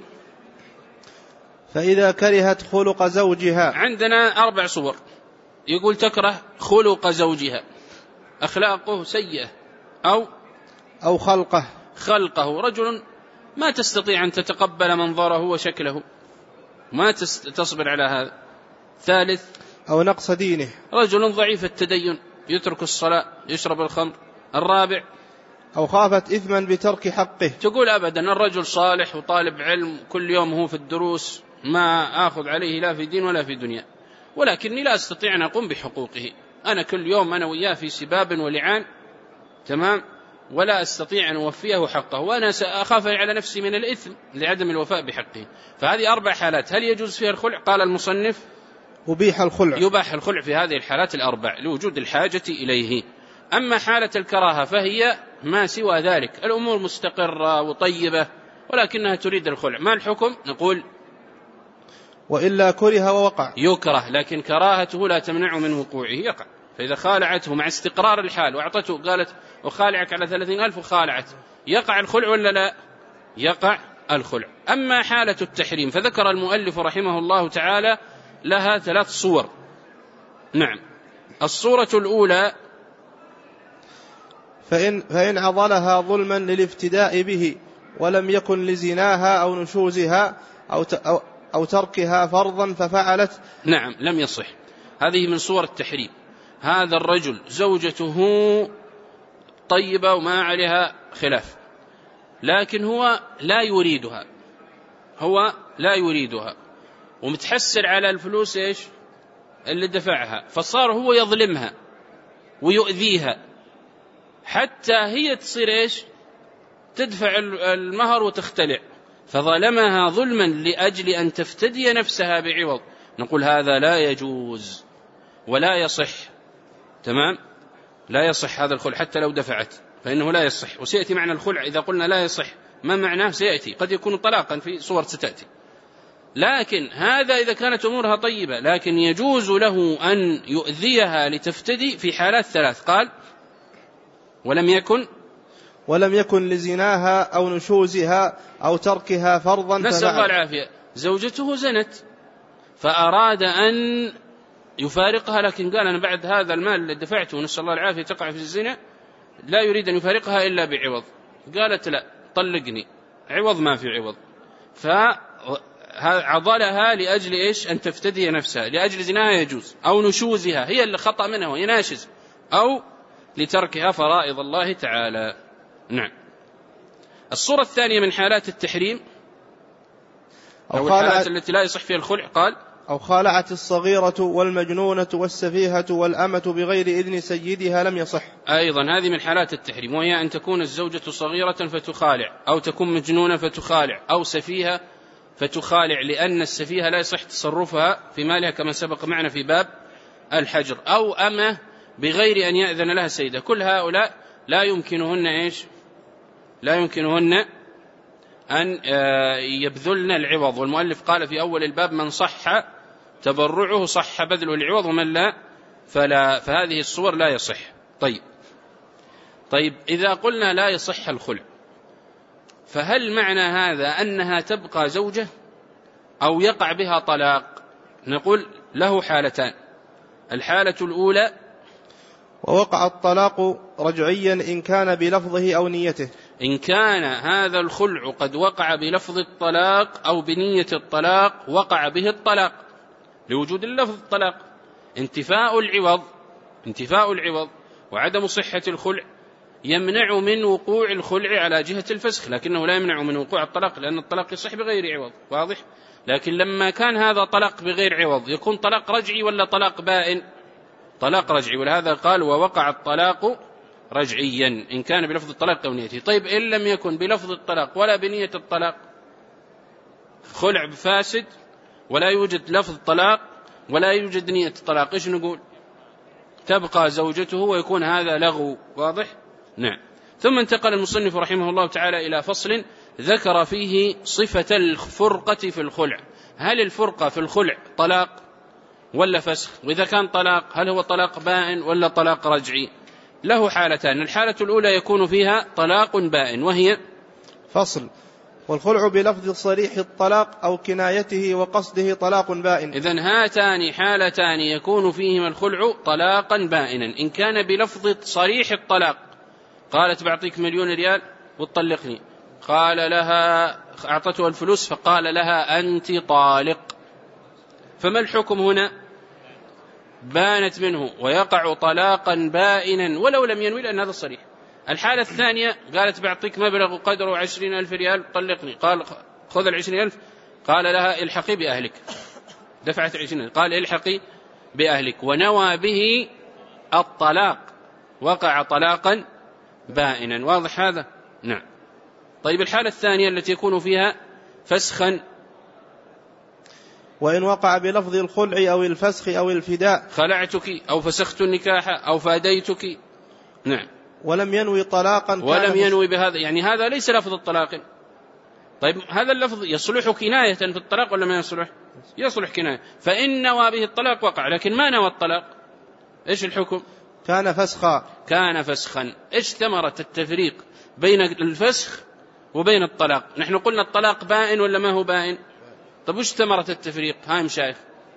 فإذا كرهت خلق زوجها. عندنا أربع صور، يقول تكره خلق زوجها، أخلاقه سيئة أو أو خلقه خلقه رجل ما تستطيع أن تتقبل منظره وشكله، ما تصبر على هذا. ثالث أو نقص دينه، رجل ضعيف التدين يترك الصلاة يشرب الخمر. الرابع أو خافت إثما بترك حقه، تقول أبدا الرجل صالح وطالب علم كل يوم هو في الدروس ما آخذ عليه لا في دين ولا في دنيا، ولكني لا أستطيع أن أقوم بحقوقه، أنا كل يوم أنا وياه في سباب ولعان، تمام، ولا أستطيع أن أوفيه حقه، وأنا سأخاف على نفسي من الإثم لعدم الوفاء بحقه. فهذه أربع حالات، هل يجوز فيها الخلع؟ قال المصنف أبيح الخلع، يباح الخلع في هذه الحالات الأربع لوجود الحاجة إليه. أما حالة الكراهة فهي ما سوى ذلك، الأمور مستقرة وطيبة ولكنها تريد الخلع، ما الحكم؟ نقول وإلا كره ووقع، يكره، لكن كراهته لا تمنع من وقوعه، يقع. فإذا خالعته مع استقرار الحال وأعطته قالت أخالعك على ثلاثين ألف وخالعت، يقع الخلع ولا لا؟ يقع الخلع. أما حالة التحريم فذكر المؤلف رحمه الله تعالى لها ثلاث صور. نعم، الصورة الأولى فإن, فإن عضلها ظلما للافتداء به ولم يكن لزناها أو نشوزها أو, أو, أو تركها فرضا ففعلت. نعم لم يصح، هذه من صور التحريم. هذا الرجل زوجته طيبة وما عليها خلاف، لكن هو لا يريدها، هو لا يريدها ومتحسر على الفلوس إيش اللي دفعها، فصار هو يظلمها ويؤذيها حتى هي تصير إيش تدفع المهر وتختلع، فظلمها ظلما لأجل أن تفتدي نفسها بعوض. نقول هذا لا يجوز ولا يصح، تمام، لا يصح هذا الخلع حتى لو دفعت فإنه لا يصح. وسيأتي معنى الخلع إذا قلنا لا يصح ما معناه سيأتي، قد يكون طلاقا في صور ستأتي، لكن هذا إذا كانت أمورها طيبة، لكن يجوز له أن يؤذيها لتفتدي في حالات ثلاث. قال ولم يكن ولم يكن لزناها أو نشوزها أو تركها فرضا، نسأل الله العافية، زوجته زنت فأراد أن يفارقها، لكن قال أنا بعد هذا المال اللي دفعته نسأل الله العافية تقع في الزنا لا يريد أن يفارقها إلا بعوض. قالت لا طلقني، عوض ما في عوض، فعضلها لأجل إيش أن تفتدي نفسها، لأجل زناها يجوز، أو نشوزها هي اللي خطأ منها وهي ناشز، أو لتركها فرائض الله تعالى. نعم. الصورة الثانية من حالات التحريم أو الحالات التي لا يصح فيها الخلع، قال أو خالعت الصغيرة والمجنونة والسفيهة والأمة بغير إذن سيدها لم يصح. أيضا هذه من حالات التحريم، وهي أن تكون الزوجة صغيرة فتخالع، أو تكون مجنونة فتخالع، أو سفيهة فتخالع، لأن السفيهة لا يصح تصرفها في مالها كما سبق معنا في باب الحجر، أو أمة بغير أن يأذن لها سيدة. كل هؤلاء لا يمكنهن إيش لا يمكنهن أن يبذلن العوض، والمؤلف قال في أول الباب من صح تبرعه صح بذله العوض ومن لا فلا، فهذه الصور لا يصح. طيب طيب إذا قلنا لا يصح الخلع، فهل معنى هذا أنها تبقى زوجة أو يقع بها طلاق؟ نقول له حالتان. الحالة الأولى ووقع الطلاق رجعيا إن كان بلفظه أو نيته، إن كان هذا الخلع قد وقع بلفظ الطلاق أو بنية الطلاق وقع به الطلاق لوجود اللفظ الطلاق. انتفاء العوض انتفاء العوض وعدم صحة الخلع يمنع من وقوع الخلع على جهة الفسخ، لكنه لا يمنع من وقوع الطلاق، لأن الطلاق يصح بغير عوض، واضح؟ لكن لما كان هذا طلاق بغير عوض يكون طلاق رجعي ولا طلاق بائن؟ طلاق رجعي، ولهذا قال ووقع الطلاق رجعيا إن كان بلفظ الطلاق أو نيته. طيب إن لم يكن بلفظ الطلاق ولا بنية الطلاق، خلع فاسد ولا يوجد لفظ طلاق، ولا يوجد نية الطلاق، إيش نقول؟ تبقى زوجته ويكون هذا لغو. واضح؟ نعم. ثم انتقل المصنف رحمه الله تعالى إلى فصل ذكر فيه صفة الفرقة في الخلع. هل الفرقة في الخلع طلاق ولا فسخ؟ وإذا كان طلاق هل هو طلاق بائن ولا طلاق رجعي؟ له حالتان. الحالة الأولى يكون فيها طلاق بائن وهي فصل: والخلع بلفظ صريح الطلاق أو كنايته وقصده طلاق بائن. إذن هاتان حالتان يكون فيهما الخلع طلاقا بائنا. إن كان بلفظ صريح الطلاق، قالت بعطيك مليون ريال وتطلقني، قال لها أعطته الفلوس فقال لها أنت طالق، فما الحكم هنا؟ بانت منه ويقع طلاقا بائنا ولو لم ينوي، لأن هذا الصريح. الحالة الثانية قالت بعطيك مبلغ قدره عشرين ألف ريال طلقني، قال خذ العشرين ألف، قال لها الحقي بأهلك، دفعت عشرين ألف، قال الحقي بأهلك، ونوى به الطلاق، وقع طلاقا بائنا. واضح هذا؟ نعم. طيب الحالة الثانية التي يكون فيها فسخا، وإن وقع بلفظ الخلع أو الفسخ أو الفداء، خلعتك أو فسخت النكاح أو فاديتك، نعم، ولم ينوي طلاقا، ولم ينوي بهذا، يعني هذا ليس لفظ الطلاق. طيب هذا اللفظ يصلح كناية في الطلاق ولا ما يصلح؟ يصلح كناية، فإن نوى به الطلاق وقع، لكن ما نوى الطلاق، إيش الحكم؟ كان فسخا. كان فسخا. إيش ثمرة التفريق بين الفسخ وبين الطلاق؟ نحن قلنا الطلاق بائن ولا ما هو بائن؟ طب وش ثمرة التفريق؟ هاي مشايخ.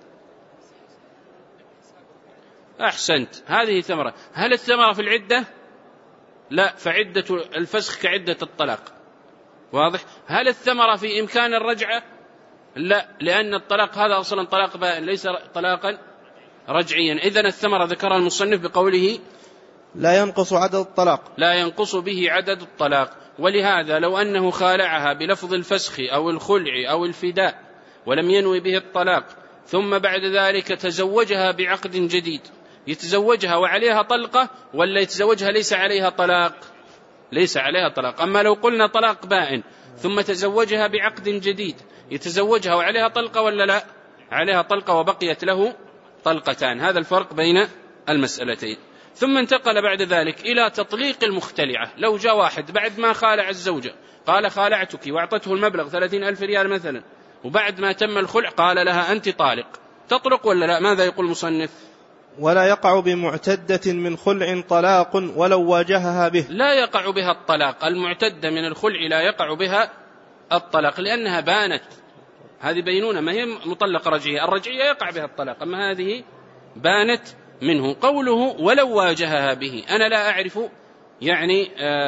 أحسنت، هذه ثمرة. هل الثمرة في العدة؟ لا، فعدة الفسخ كعدة الطلاق. واضح؟ هل الثمرة في إمكان الرجعة؟ لا، لأن الطلاق هذا أصلا طلاق بائن ليس طلاقا رجعيا. إذن الثمرة ذكرها المصنف بقوله لا ينقص عدد الطلاق، لا ينقص به عدد الطلاق. ولهذا لو أنه خالعها بلفظ الفسخ أو الخلع أو الفداء ولم ينوي به الطلاق، ثم بعد ذلك تزوجها بعقد جديد، يتزوجها وعليها طلقة ولا يتزوجها ليس عليها طلاق؟ ليس عليها طلاق. أما لو قلنا طلاق بائن ثم تزوجها بعقد جديد، يتزوجها وعليها طلقة ولا لا؟ عليها طلقة وبقيت له طلقتان. هذا الفرق بين المسألتين. ثم انتقل بعد ذلك إلى تطليق المختلعة. لو جاء واحد بعد ما خالع الزوجة قال خالعتك وأعطته المبلغ ثلاثين ألف ريال مثلا، وبعد ما تم الخلع قال لها أنت طالق، تطلق ولا لا؟ ماذا يقول المصنف؟ ولا يقع بمعتدة من خلع طلاق ولو واجهها به. لا يقع بها الطلاق. المعتدة من الخلع لا يقع بها الطلاق لأنها بانت، هذه بينونة، ما هي مطلقة رجعية. الرجعية يقع بها الطلاق، أما هذه بانت منه. قوله ولو واجهها به، أنا لا أعرف يعني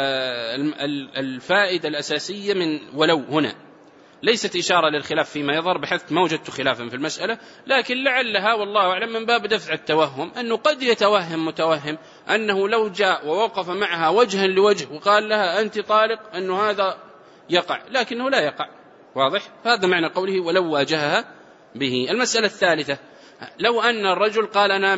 الفائدة الأساسية من ولو هنا، ليست إشارة للخلاف فيما يظهر بحث ما وجدت خلافا في المسألة، لكن لعلها والله أعلم من باب دفع التوهم، أنه قد يتوهم متوهم أنه لو جاء ووقف معها وجها لوجه وقال لها أنت طالق أنه هذا يقع، لكنه لا يقع. واضح؟ فهذا معنى قوله ولو واجهها به. المسألة الثالثة، لو أن الرجل قال أنا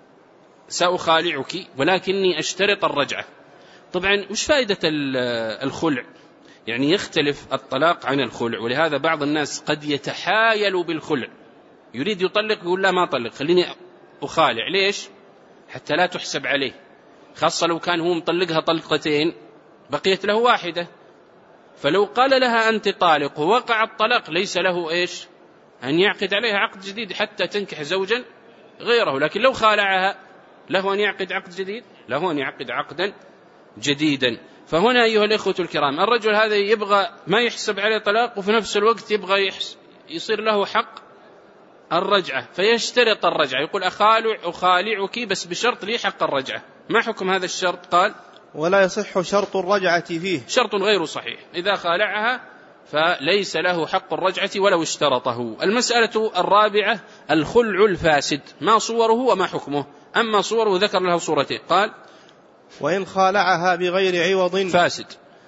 سأخالعك ولكني أشترط الرجعة. طبعا وش فائدة الخلع؟ يعني يختلف الطلاق عن الخلع، ولهذا بعض الناس قد يتحايل بالخلع، يريد يطلق يقول لا ما طلق، خليني أخالع. ليش؟ حتى لا تحسب عليه، خاصة لو كان هو مطلقها طلقتين بقيت له واحدة، فلو قال لها أنت طالق ووقع الطلاق ليس له إيش؟ أن يعقد عليها عقد جديد حتى تنكح زوجا غيره. لكن لو خالعها له أن يعقد عقد جديد، له أن يعقد عقدا جديدا. فهنا أيها الإخوة الكرام، الرجل هذا يبغى ما يحسب عليه طلاق، وفي نفس الوقت يبغى يصير له حق الرجعة، فيشترط الرجعة، يقول أخالع أخالعك بس بشرط لي حق الرجعة. ما حكم هذا الشرط؟ قال ولا يصح شرط الرجعة فيه، شرط غير صحيح. إذا خالعها فليس له حق الرجعة ولو اشترطه. المسألة الرابعة الخلع الفاسد، ما صوره وما حكمه؟ أما صوره ذكر له صورتين، قال وإن خالعها بغير عوض فاسد.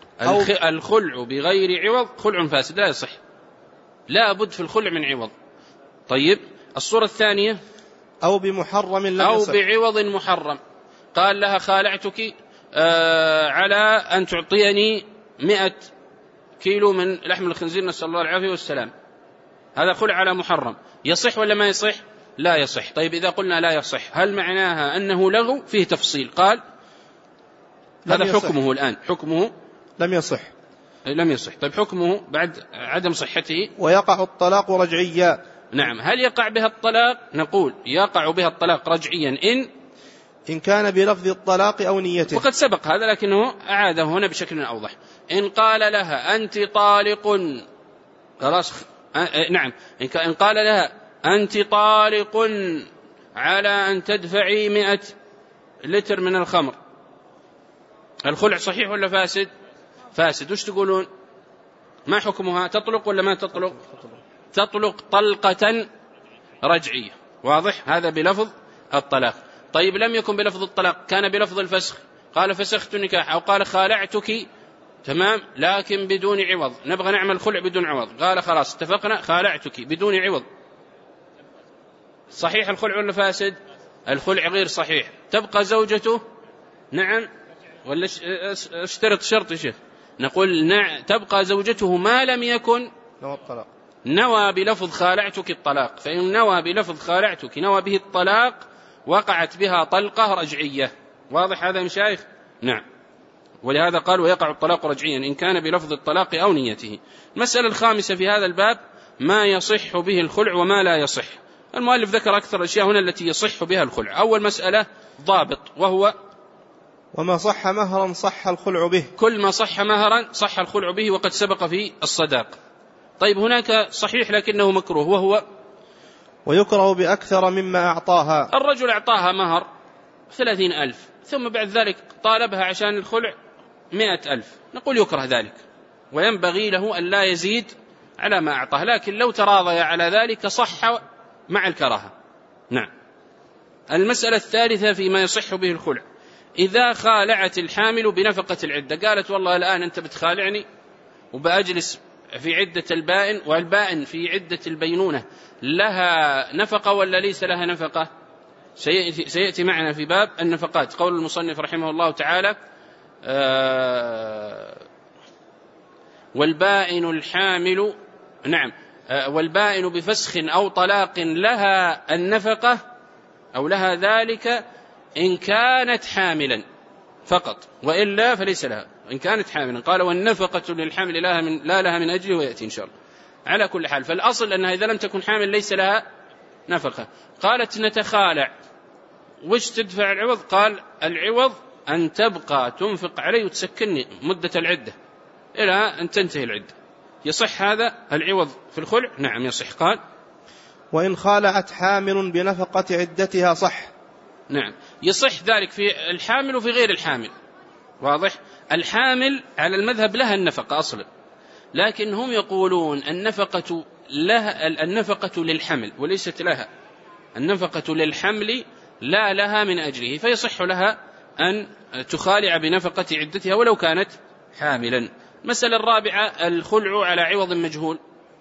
الخلع بغير عوض خلع فاسد لا يصح، لا بد في الخلع من عوض. طيب الصورة الثانية أو بمحرم لا أو يصح. بعوض محرم، قال لها خالعتك آه على أن تعطيني مئة كيلو من لحم الخنزير نسأل الله العافية والسلام، هذا خلع على محرم، يصح ولا ما يصح؟ لا يصح. طيب إذا قلنا لا يصح هل معناها أنه لغو؟ فيه تفصيل. قال هذا يصح. حكمه الآن حكمه لم يصح لم يصح. طيب حكمه بعد عدم صحته؟ ويقع الطلاق رجعيا. نعم. هل يقع بها الطلاق؟ نقول يقع بها الطلاق رجعيا إن إن كان بلفظ الطلاق أو نيته. وقد سبق هذا لكنه أعاده هنا بشكل أوضح. إن قال لها أنت طالق خلاص. نعم. إن قال لها أنت طالق على أن تدفعي مئة لتر من الخمر، الخلع صحيح ولا فاسد؟ فاسد. وش تقولون؟ ما حكمها؟ تطلق ولا ما تطلق؟ تطلق طلقة رجعية. واضح؟ هذا بلفظ الطلاق. طيب لم يكن بلفظ الطلاق، كان بلفظ الفسخ، قال فسخت النكاح، أو قال خالعتك، تمام، لكن بدون عوض، نبغى نعمل خلع بدون عوض، قال خلاص اتفقنا خالعتك بدون عوض، صحيح الخلع ولا فاسد؟ الخلع غير صحيح. تبقى زوجته؟ نعم. ولا اشترط شرط يا شيخ؟ نقول نعم، تبقى زوجته ما لم يكن نوى الطلاق، نوى بلفظ خالعتك الطلاق. فإن نوى بلفظ خالعتك نوى به الطلاق وقعت بها طلقة رجعية. واضح هذا مشايخ؟ نعم. ولهذا قال ويقع الطلاق رجعيا إن كان بلفظ الطلاق أو نيته. المسألة الخامسة في هذا الباب ما يصح به الخلع وما لا يصح. المؤلف ذكر أكثر الأشياء هنا التي يصح بها الخلع. أول مسألة ضابط وهو وما صح مهرا صح الخلع به. كل ما صح مهرا صح الخلع به، وقد سبق في الصداق. طيب هناك صحيح لكنه مكروه وهو ويكره بأكثر مما أعطاها. الرجل أعطاها مهر ثلاثين ألف ثم بعد ذلك طالبها عشان الخلع مئة ألف، نقول يكره ذلك وينبغي له أن لا يزيد على ما أعطاه، لكن لو تراضي على ذلك صح مع الكراهة. نعم. المسألة الثالثة فيما يصح به الخلع إذا خالعت الحامل بنفقة العدة، قالت والله الآن أنت بتخالعني وبأجلس في عدة البائن، والبائن في عدة البينونة لها نفقة ولا ليس لها نفقة؟ سيأتي, سيأتي معنا في باب النفقات. قول المصنف رحمه الله تعالى آه والبائن الحامل، نعم، آه والبائن بفسخ أو طلاق لها النفقة أو لها ذلك إن كانت حاملا فقط، وإلا فليس لها إن كانت حاملا. قال والنفقة للحمل لها من لا لها من أجله، ويأتي إن شاء الله. على كل حال فالأصل أنها إذا لم تكن حامل ليس لها نفقة. قالت نتخالع، وش تدفع العوض؟ قال العوض أن تبقى تنفق علي وتسكنني مدة العدة إلى أن تنتهي العدة. يصح هذا العوض في الخلع؟ نعم يصح. قال وإن خالعت حامل بنفقة عدتها صح. نعم يصح ذلك في الحامل وفي غير الحامل. واضح؟ الحامل على المذهب لها النفقة أصلا، لكن هم يقولون النفقة لها النفقة للحمل وليست لها، النفقة للحمل لا لها من أجله، فيصح لها أن تخالع بنفقة عدتها ولو كانت حاملا. المسألة الرابعة الخلع على عوض مجهول.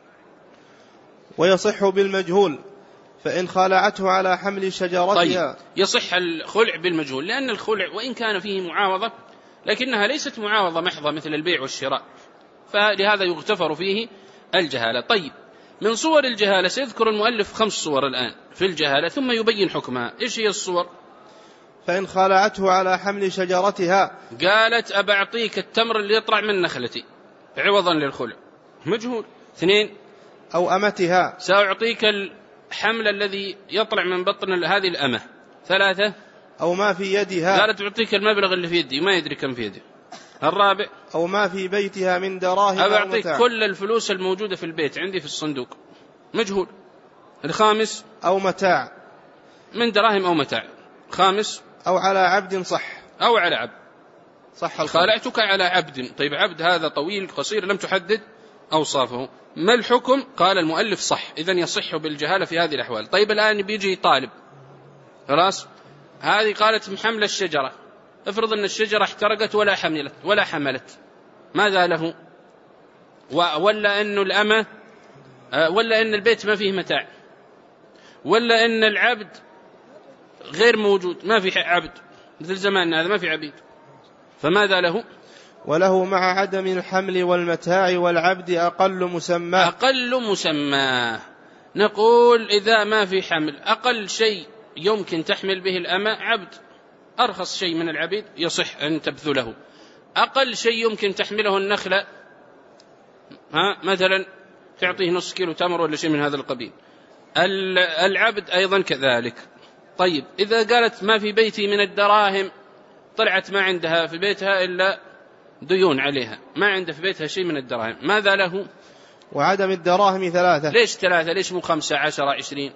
ويصح بالمجهول فإن خالعته على حمل شجرتها. طيب يصح الخلع بالمجهول، لأن الخلع وإن كان فيه معاوضة لكنها ليست معاوضة محضة مثل البيع والشراء، فلهذا يغتفر فيه الجهالة. طيب من صور الجهالة سيذكر المؤلف خمس صور الآن في الجهالة ثم يبين حكمها. إيش هي الصور؟ فإن خالعته على حمل شجرتها، قالت أبعطيك التمر اللي يطلع من نخلتي عوضا للخلع، مجهول. اثنين أو أمتها، سأعطيك الحمل الذي يطلع من بطن هذه الأمة. ثلاثة أو ما في يدها، قالت أعطيك المبلغ اللي في يدي ما يدري كم في يدي. الرابع أو ما في بيتها من دراهم، أبعطيك كل الفلوس الموجودة في البيت عندي في الصندوق، مجهول. الخامس أو متاع من دراهم أو متاع. خامس أو على عبد صح، أو على عبد صح. خالعتك على عبد. طيب عبد هذا طويل قصير لم تحدد أوصافه، ما الحكم؟ قال المؤلف صح، إذن يصح بالجهالة في هذه الأحوال. طيب الآن بيجي طالب، خلاص هذه قالت محمل الشجرة، افرض أن الشجرة احترقت ولا حملت ولا حملت، ماذا له؟ ولا أن الأمة، ولا أن البيت ما فيه متاع، ولا أن العبد غير موجود، ما في عبد مثل زماننا هذا ما في عبيد، فماذا له؟ وله مع عدم الحمل والمتاع والعبد أقل مسماه. أقل مسماه نقول إذا ما في حمل، أقل شيء يمكن تحمل به الأمة عبد، أرخص شيء من العبيد يصح أن تبذله. أقل شيء يمكن تحمله النخلة، ها مثلا تعطيه نص كيلو تمر ولا شيء من هذا القبيل. العبد أيضا كذلك. طيب إذا قالت ما في بيتي من الدراهم، طلعت ما عندها في بيتها إلا ديون عليها، ما عنده في بيتها شيء من الدراهم، ماذا له؟ وعدم الدراهم ثلاثة. ليش ثلاثة؟ ليش مو خمسة عشر عشرين؟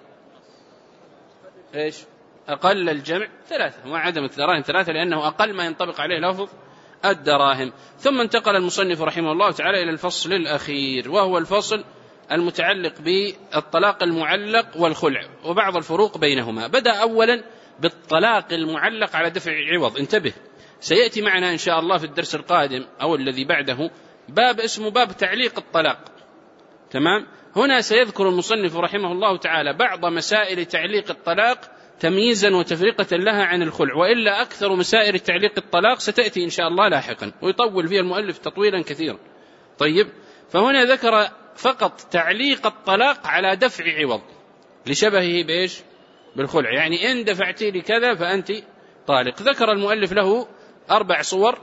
إيش أقل الجمع ثلاثة، وعدم الدراهم ثلاثة لأنه أقل ما ينطبق عليه لفظ الدراهم. ثم انتقل المصنف رحمه الله تعالى إلى الفصل الأخير، وهو الفصل المتعلق بالطلاق المعلق والخلع وبعض الفروق بينهما. بدأ أولا بالطلاق المعلق على دفع عوض. انتبه، سيأتي معنا إن شاء الله في الدرس القادم أو الذي بعده باب اسمه باب تعليق الطلاق. تمام؟ هنا سيذكر المصنف رحمه الله تعالى بعض مسائل تعليق الطلاق تمييزا وتفرقة لها عن الخلع، وإلا أكثر مسائل تعليق الطلاق ستأتي إن شاء الله لاحقا، ويطول فيها المؤلف تطويلا كثيرا. طيب، فهنا ذكر فقط تعليق الطلاق على دفع عوض لشبهه بإيش؟ بالخلع، يعني إن دفعتي لي كذا فأنت طالق. ذكر المؤلف له أربع صور،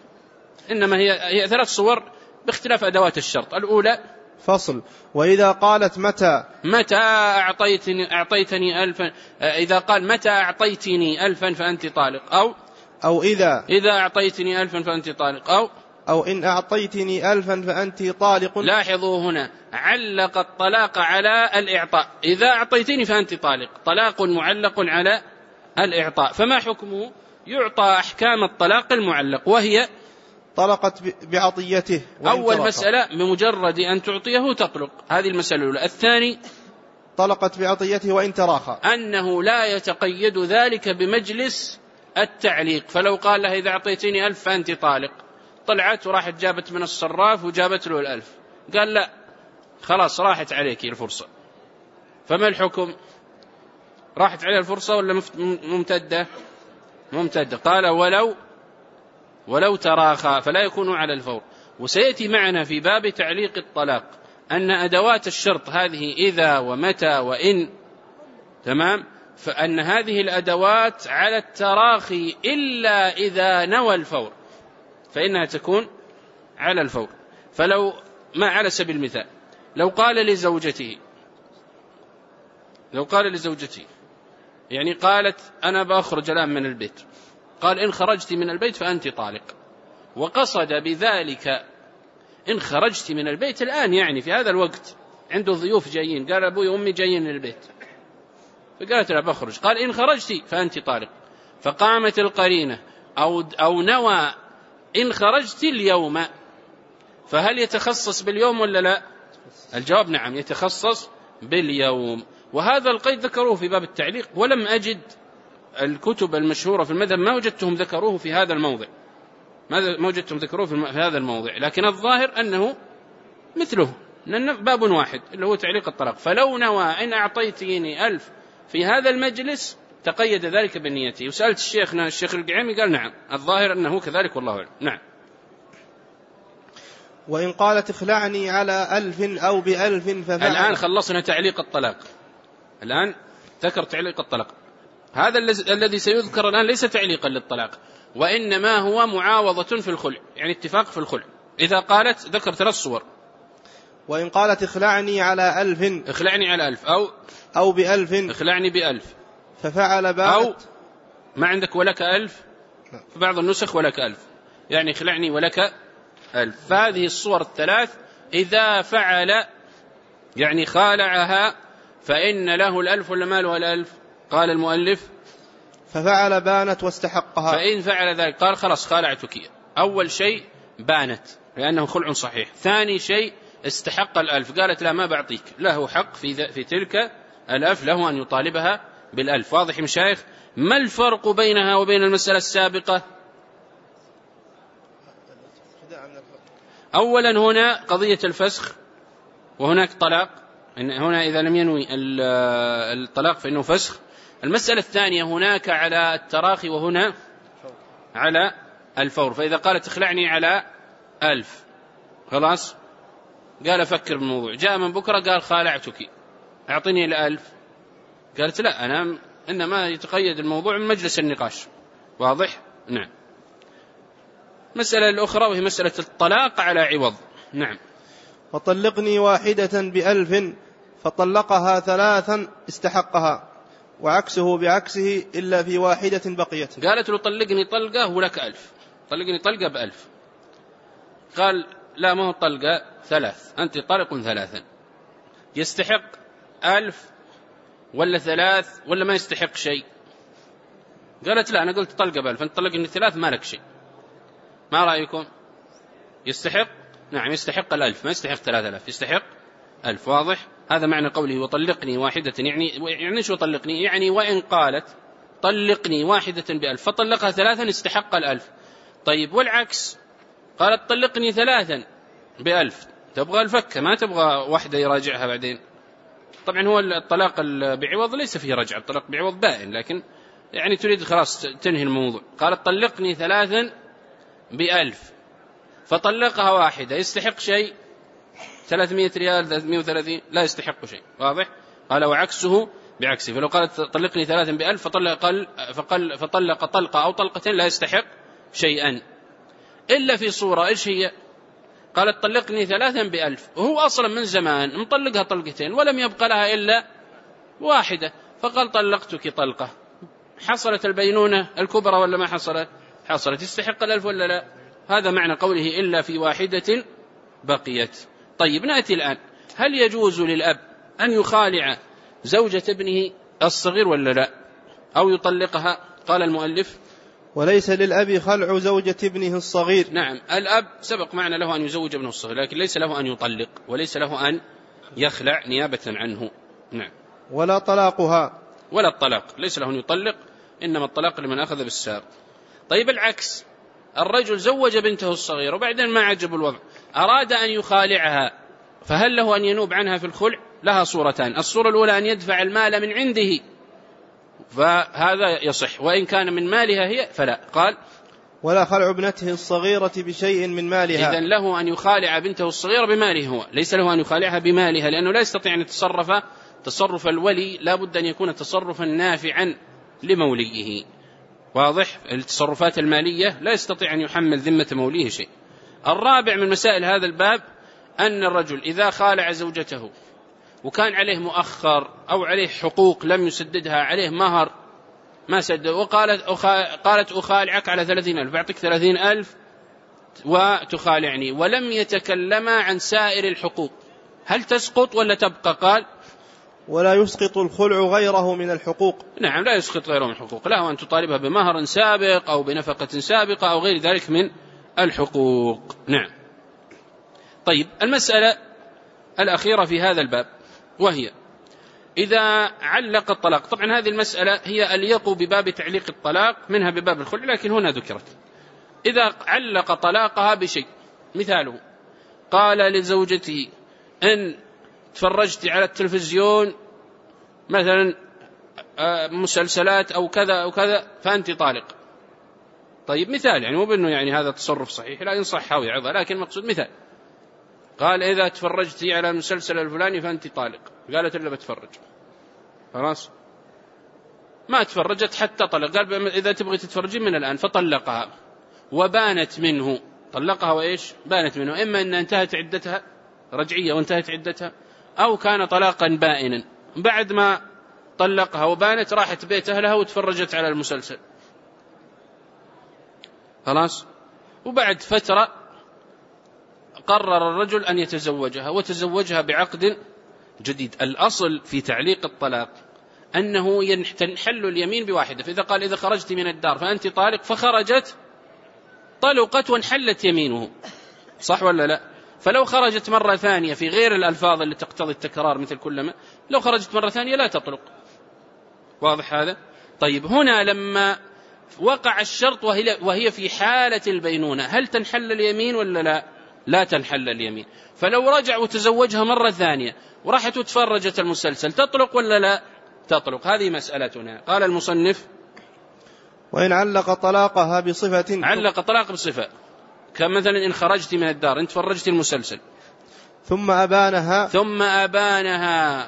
إنما هي, هي ثلاث صور باختلاف أدوات الشرط. الأولى فصل: وإذا قالت متى متى أعطيتني, أعطيتني ألفا، إذا قال متى أعطيتني ألفا فأنت طالق، أو أو إذا إذا أعطيتني ألفا فأنت طالق، أو أو إن أعطيتني ألفا فأنت طالق. لاحظوا هنا علق الطلاق على الإعطاء، إذا أعطيتني فأنت طالق، طلاق معلق على الإعطاء. فما حكمه؟ يعطى أحكام الطلاق المعلق، وهي طلقت بعطيته. أول مسألة بمجرد أن تعطيه تطلق، هذه المسألة الأولى. الثاني طلقت بعطيته وإن تراخى، أنه لا يتقيد ذلك بمجلس التعليق، فلو قال له إذا أعطيتني ألف فأنت طالق، طلعت وراحت جابت من الصراف وجابت له الألف، قال لا خلاص راحت عليك الفرصة، فما الحكم؟ راحت عليه الفرصة ولا ممتدة؟ ممتدة. قال ولو ولو تراخى فلا يكون على الفور. وسيأتي معنا في باب تعليق الطلاق أن أدوات الشرط هذه إذا ومتى وإن، تمام، فأن هذه الأدوات على التراخي إلا إذا نوى الفور فإنها تكون على الفور. فلو ما على سبيل المثال لو قال لزوجته لو قال لزوجته يعني قالت أنا بأخرج الآن من البيت، قال إن خرجت من البيت فأنت طالق، وقصد بذلك إن خرجت من البيت الآن، يعني في هذا الوقت عنده ضيوف جايين، قال أبوي وأمي جايين للبيت، فقالت لا بخرج، قال إن خرجت فأنت طالق، فقامت القرينة أو, أو نوى إن خرجت اليوم، فهل يتخصص باليوم ولا لا؟ الجواب نعم، يتخصص باليوم. وهذا القيد ذكروه في باب التعليق، ولم أجد الكتب المشهورة في المذهب ما وجدتهم ذكروه في هذا الموضع، ما وجدتهم ذكروه في هذا الموضع، لكن الظاهر أنه مثله، لأنه باب واحد اللي هو تعليق الطلاق. فلو نوى إن أعطيتني ألف في هذا المجلس تقيد ذلك بالنية. وسألت الشيخنا الشيخ القعيمي قال نعم، الظاهر أنه كذلك والله أعلم. نعم. وإن قالت اخلعني على ألف أو بألف ففعل. الآن خلصنا تعليق الطلاق، الآن ذكر تعليق الطلاق. هذا الذي سيذكر الآن ليس تعليقا للطلاق، وإنما هو معاوضة في الخلع، يعني اتفاق في الخلع. إذا قالت ذكر ثلاث صور: وإن قالت اخلعني على ألف اخلعني على ألف، أو أو بألف اخلعني بألف، ففعل بانت، أو ما عندك ولك ألف، في بعض النسخ ولك ألف، يعني اخلعني ولك ألف. فهذه الصور الثلاث إذا فعل يعني خالعها فإن له الألف ولا ما له الألف؟ قال المؤلف ففعل بانت واستحقها. فإن فعل ذلك قال خلاص خالعتك. أول شيء بانت لأنه خلع صحيح. ثاني شيء استحق الألف، قالت لا ما بعطيك، له حق في, في تلك الألف، له أن يطالبها بالألف. واضح يا مشايخ؟ ما الفرق بينها وبين المسألة السابقة؟ أولا هنا قضية الفسخ وهناك طلاق، هنا إذا لم ينوي الطلاق فإنه فسخ. المسألة الثانية هناك على التراخي وهنا على الفور. فإذا قالت اخلعني على ألف خلاص قال فكر بالموضوع، جاء من بكرة قال خالعتك، أعطني الألف. قالت لا، أنا إنما يتقيد الموضوع من مجلس النقاش. واضح؟ نعم. مسألة الأخرى وهي مسألة الطلاق على عوض. نعم. فطلقني واحدة بألف فطلقها ثلاثا استحقها، وعكسه بعكسه إلا في واحدة بقيت. قالت له طلقني طلقة ولك ألف، طلقني طلقة بألف. قال لا، ما هو طلقة، ثلاث، أنت طلق ثلاثا. يستحق ألف ولا ثلاث ولا ما يستحق شيء؟ قالت لا، أنا قلت طلقة بألف، أنت طلقني ثلاث ما لك شيء. ما رأيكم؟ يستحق؟ نعم يستحق الألف، ما يستحق ثلاثة آلاف، يستحق ألف. واضح؟ هذا معنى قوله وطلقني واحدة. يعني يعني شو طلقني؟ يعني وإن قالت طلقني واحدة بألف فطلقها ثلاثا استحق الألف. طيب والعكس، قالت طلقني ثلاثا بألف، تبغى الفكة ما تبغى واحدة يراجعها بعدين. طبعا هو الطلاق بعوض ليس فيه رجعة، الطلاق بعوض بائن، لكن يعني تريد خلاص تنهي الموضوع. قالت طلقني ثلاثا بألف فطلقها واحدة، يستحق شيء؟ ثلاثمائة ريال، ثلاثمائة وثلاثين، لا يستحق شيء. واضح؟ قال وعكسه بعكسه. فلو قالت طلقني ثلاثا بألف فطلق, فقل فطلق طلقة أو طلقتين لا يستحق شيئا، إلا في صورة إيش هي؟ قالت طلقني ثلاثا بألف وهو أصلا من زمان مطلقها طلقتين ولم يبقى لها إلا واحدة، فقال طلقتك طلقة. حصلت البينونة الكبرى ولا ما حصلت؟ حصلت. يستحق الألف ولا لا؟ هذا معنى قوله إلا في واحدة بقيت. طيب نأتي الآن، هل يجوز للأب أن يخالع زوجة ابنه الصغير ولا لا، أو يطلقها؟ قال المؤلف وليس للأب خلع زوجة ابنه الصغير. نعم، الأب سبق معنا له أن يزوج ابنه الصغير، لكن ليس له أن يطلق وليس له أن يخلع نيابة عنه. نعم. ولا طلاقها، ولا الطلاق، ليس له أن يطلق، إنما الطلاق لمن أخذ بالساق. طيب العكس، الرجل زوج بنته الصغيرة وبعدين ما عجب الوضع، أراد أن يخالعها، فهل له أن ينوب عنها في الخلع؟ لها صورتان، الصورة الأولى أن يدفع المال من عنده، فهذا يصح، وإن كان من مالها هي فلا. قال ولا خلع ابنته الصغيرة بشيء من مالها. إذن له أن يخالع بنته الصغيرة بماله هو، ليس له أن يخالعها بمالها، لأنه لا يستطيع أن يتصرف تصرف الولي، لا بد أن يكون تصرفا نافعا لموليه. واضح؟ التصرفات المالية لا يستطيع أن يحمل ذمة موليه شيء. الرابع من مسائل هذا الباب أن الرجل إذا خالع زوجته وكان عليه مؤخر أو عليه حقوق لم يسددها، عليه مهر ما سدد، وقالت قالت أخالعك على ثلاثين ألف، بعطيك ثلاثين ألف وتخالعني، ولم يتكلما عن سائر الحقوق، هل تسقط ولا تبقى؟ قال ولا يسقط الخلع غيره من الحقوق. نعم، لا يسقط غيره من الحقوق، له أن تطالبها بمهر سابق أو بنفقة سابقة أو غير ذلك من الحقوق. نعم. طيب المسألة الأخيرة في هذا الباب وهي إذا علق الطلاق، طبعا هذه المسألة هي أليق بباب تعليق الطلاق منها بباب الخلع، لكن هنا ذكرت. إذا علق طلاقها بشيء، مثاله قال لزوجته إن تفرجت على التلفزيون مثلا مسلسلات أو كذا أو كذا فأنت طالق. طيب مثال، يعني مو بأنه يعني هذا تصرف صحيح، لا ينصح أو يعظه، لكن مقصود مثال. قال إذا تفرجت على المسلسل الفلاني فأنت طالق، قالت إلا بتفرج، خلاص ما تفرجت حتى طلق، قال إذا تبغي تتفرجين من الآن، فطلقها وبانت منه، طلقها وإيش؟ بانت منه، إما أن انتهت عدتها رجعية وانتهت عدتها، أو كان طلاقا بائنا، بعد ما طلقها وبانت راحت بيت أهلها وتفرجت على المسلسل، خلاص، وبعد فترة قرر الرجل أن يتزوجها وتزوجها بعقد جديد. الأصل في تعليق الطلاق أنه تنحل اليمين بواحدة، فإذا قال إذا خرجت من الدار فأنت طالق، فخرجت طلقت وانحلت يمينه، صح ولا لا؟ فلو خرجت مرة ثانية في غير الألفاظ اللي تقتضي التكرار مثل كلما، لو خرجت مرة ثانية لا تطلق. واضح هذا؟ طيب هنا لما وقع الشرط وهي, وهي في حالة البينونة، هل تنحل اليمين ولا لا؟ لا تنحل اليمين. فلو رجع وتزوجها مرة ثانية وراحت وتفرجت المسلسل تطلق ولا لا؟ تطلق. هذه مسألتنا. قال المصنف وإن علق طلاقها بصفة، علق طلاق بصفة، كمثلا إن خرجت من الدار، إن تفرجت المسلسل ثم أبانها ثم أبانها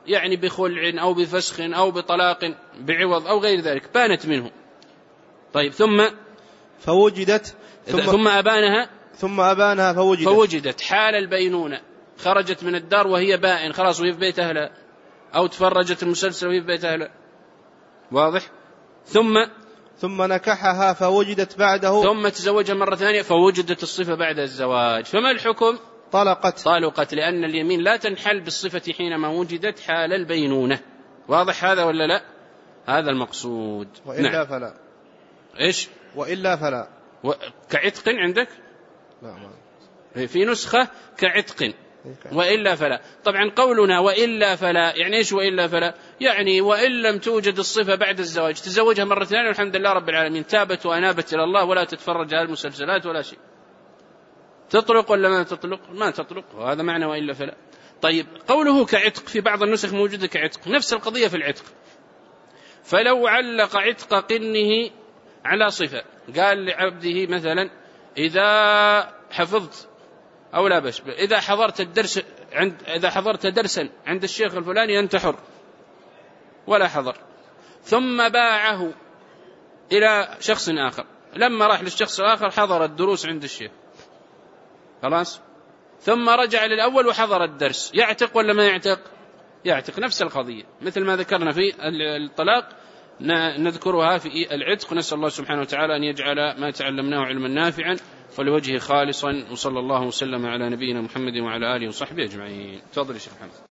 يعني بخلع أو بفسخ أو بطلاق بعوض أو غير ذلك بانت منه. طيب ثم فوجدت ثم, ثم أبانها ثم أبانها فوجدت فوجدت حال البينونة، خرجت من الدار وهي بائن خلاص وهي في بيت أهلها، أو تفرجت المسلسل وهي في بيت أهلها. واضح؟ ثم ثم نكحها فوجدت بعده ثم تزوجها مرة ثانية فوجدت الصفة بعد الزواج، فما الحكم؟ طلقت طلقت، لأن اليمين لا تنحل بالصفة حينما وجدت حال البينونة. واضح هذا ولا لا؟ هذا المقصود. وإلا نعم. فلا. إيش؟ وإلا فلا. و... كعتق عندك؟ لا ما. في نسخة كعتق وإلا فلا. طبعا قولنا وإلا فلا يعني إيش وإلا فلا؟ يعني وإن لم توجد الصفة بعد الزواج تزوجها مرة ثانية والحمد لله رب العالمين، تابت وأنابت إلى الله ولا تتفرج على المسلسلات ولا شيء. تطلق ولا ما تطلق؟ ما تطلق، وهذا معنى وإلا فلا. طيب قوله كعتق في بعض النسخ موجودة كعتق، نفس القضية في العتق. فلو علق عتق قنه على صفة، قال لعبده مثلا إذا حفظت أو لا بس إذا حضرت الدرس عند إذا حضرت درسا عند الشيخ الفلاني أنت حر، ولا حضر، ثم باعه إلى شخص آخر، لما راح للشخص الآخر حضر الدروس عند الشيخ خلاص، ثم رجع للأول وحضر الدرس، يعتق ولا ما يعتق؟ يعتق. نفس القضية مثل ما ذكرنا في الطلاق نذكرها في العتق. نسأل الله سبحانه وتعالى أن يجعل ما تعلمناه علما نافعا فلوجهه خالصا، وصلى الله وسلم على نبينا محمد وعلى آله وصحبه أجمعين. تفضل يا شيخ محمد.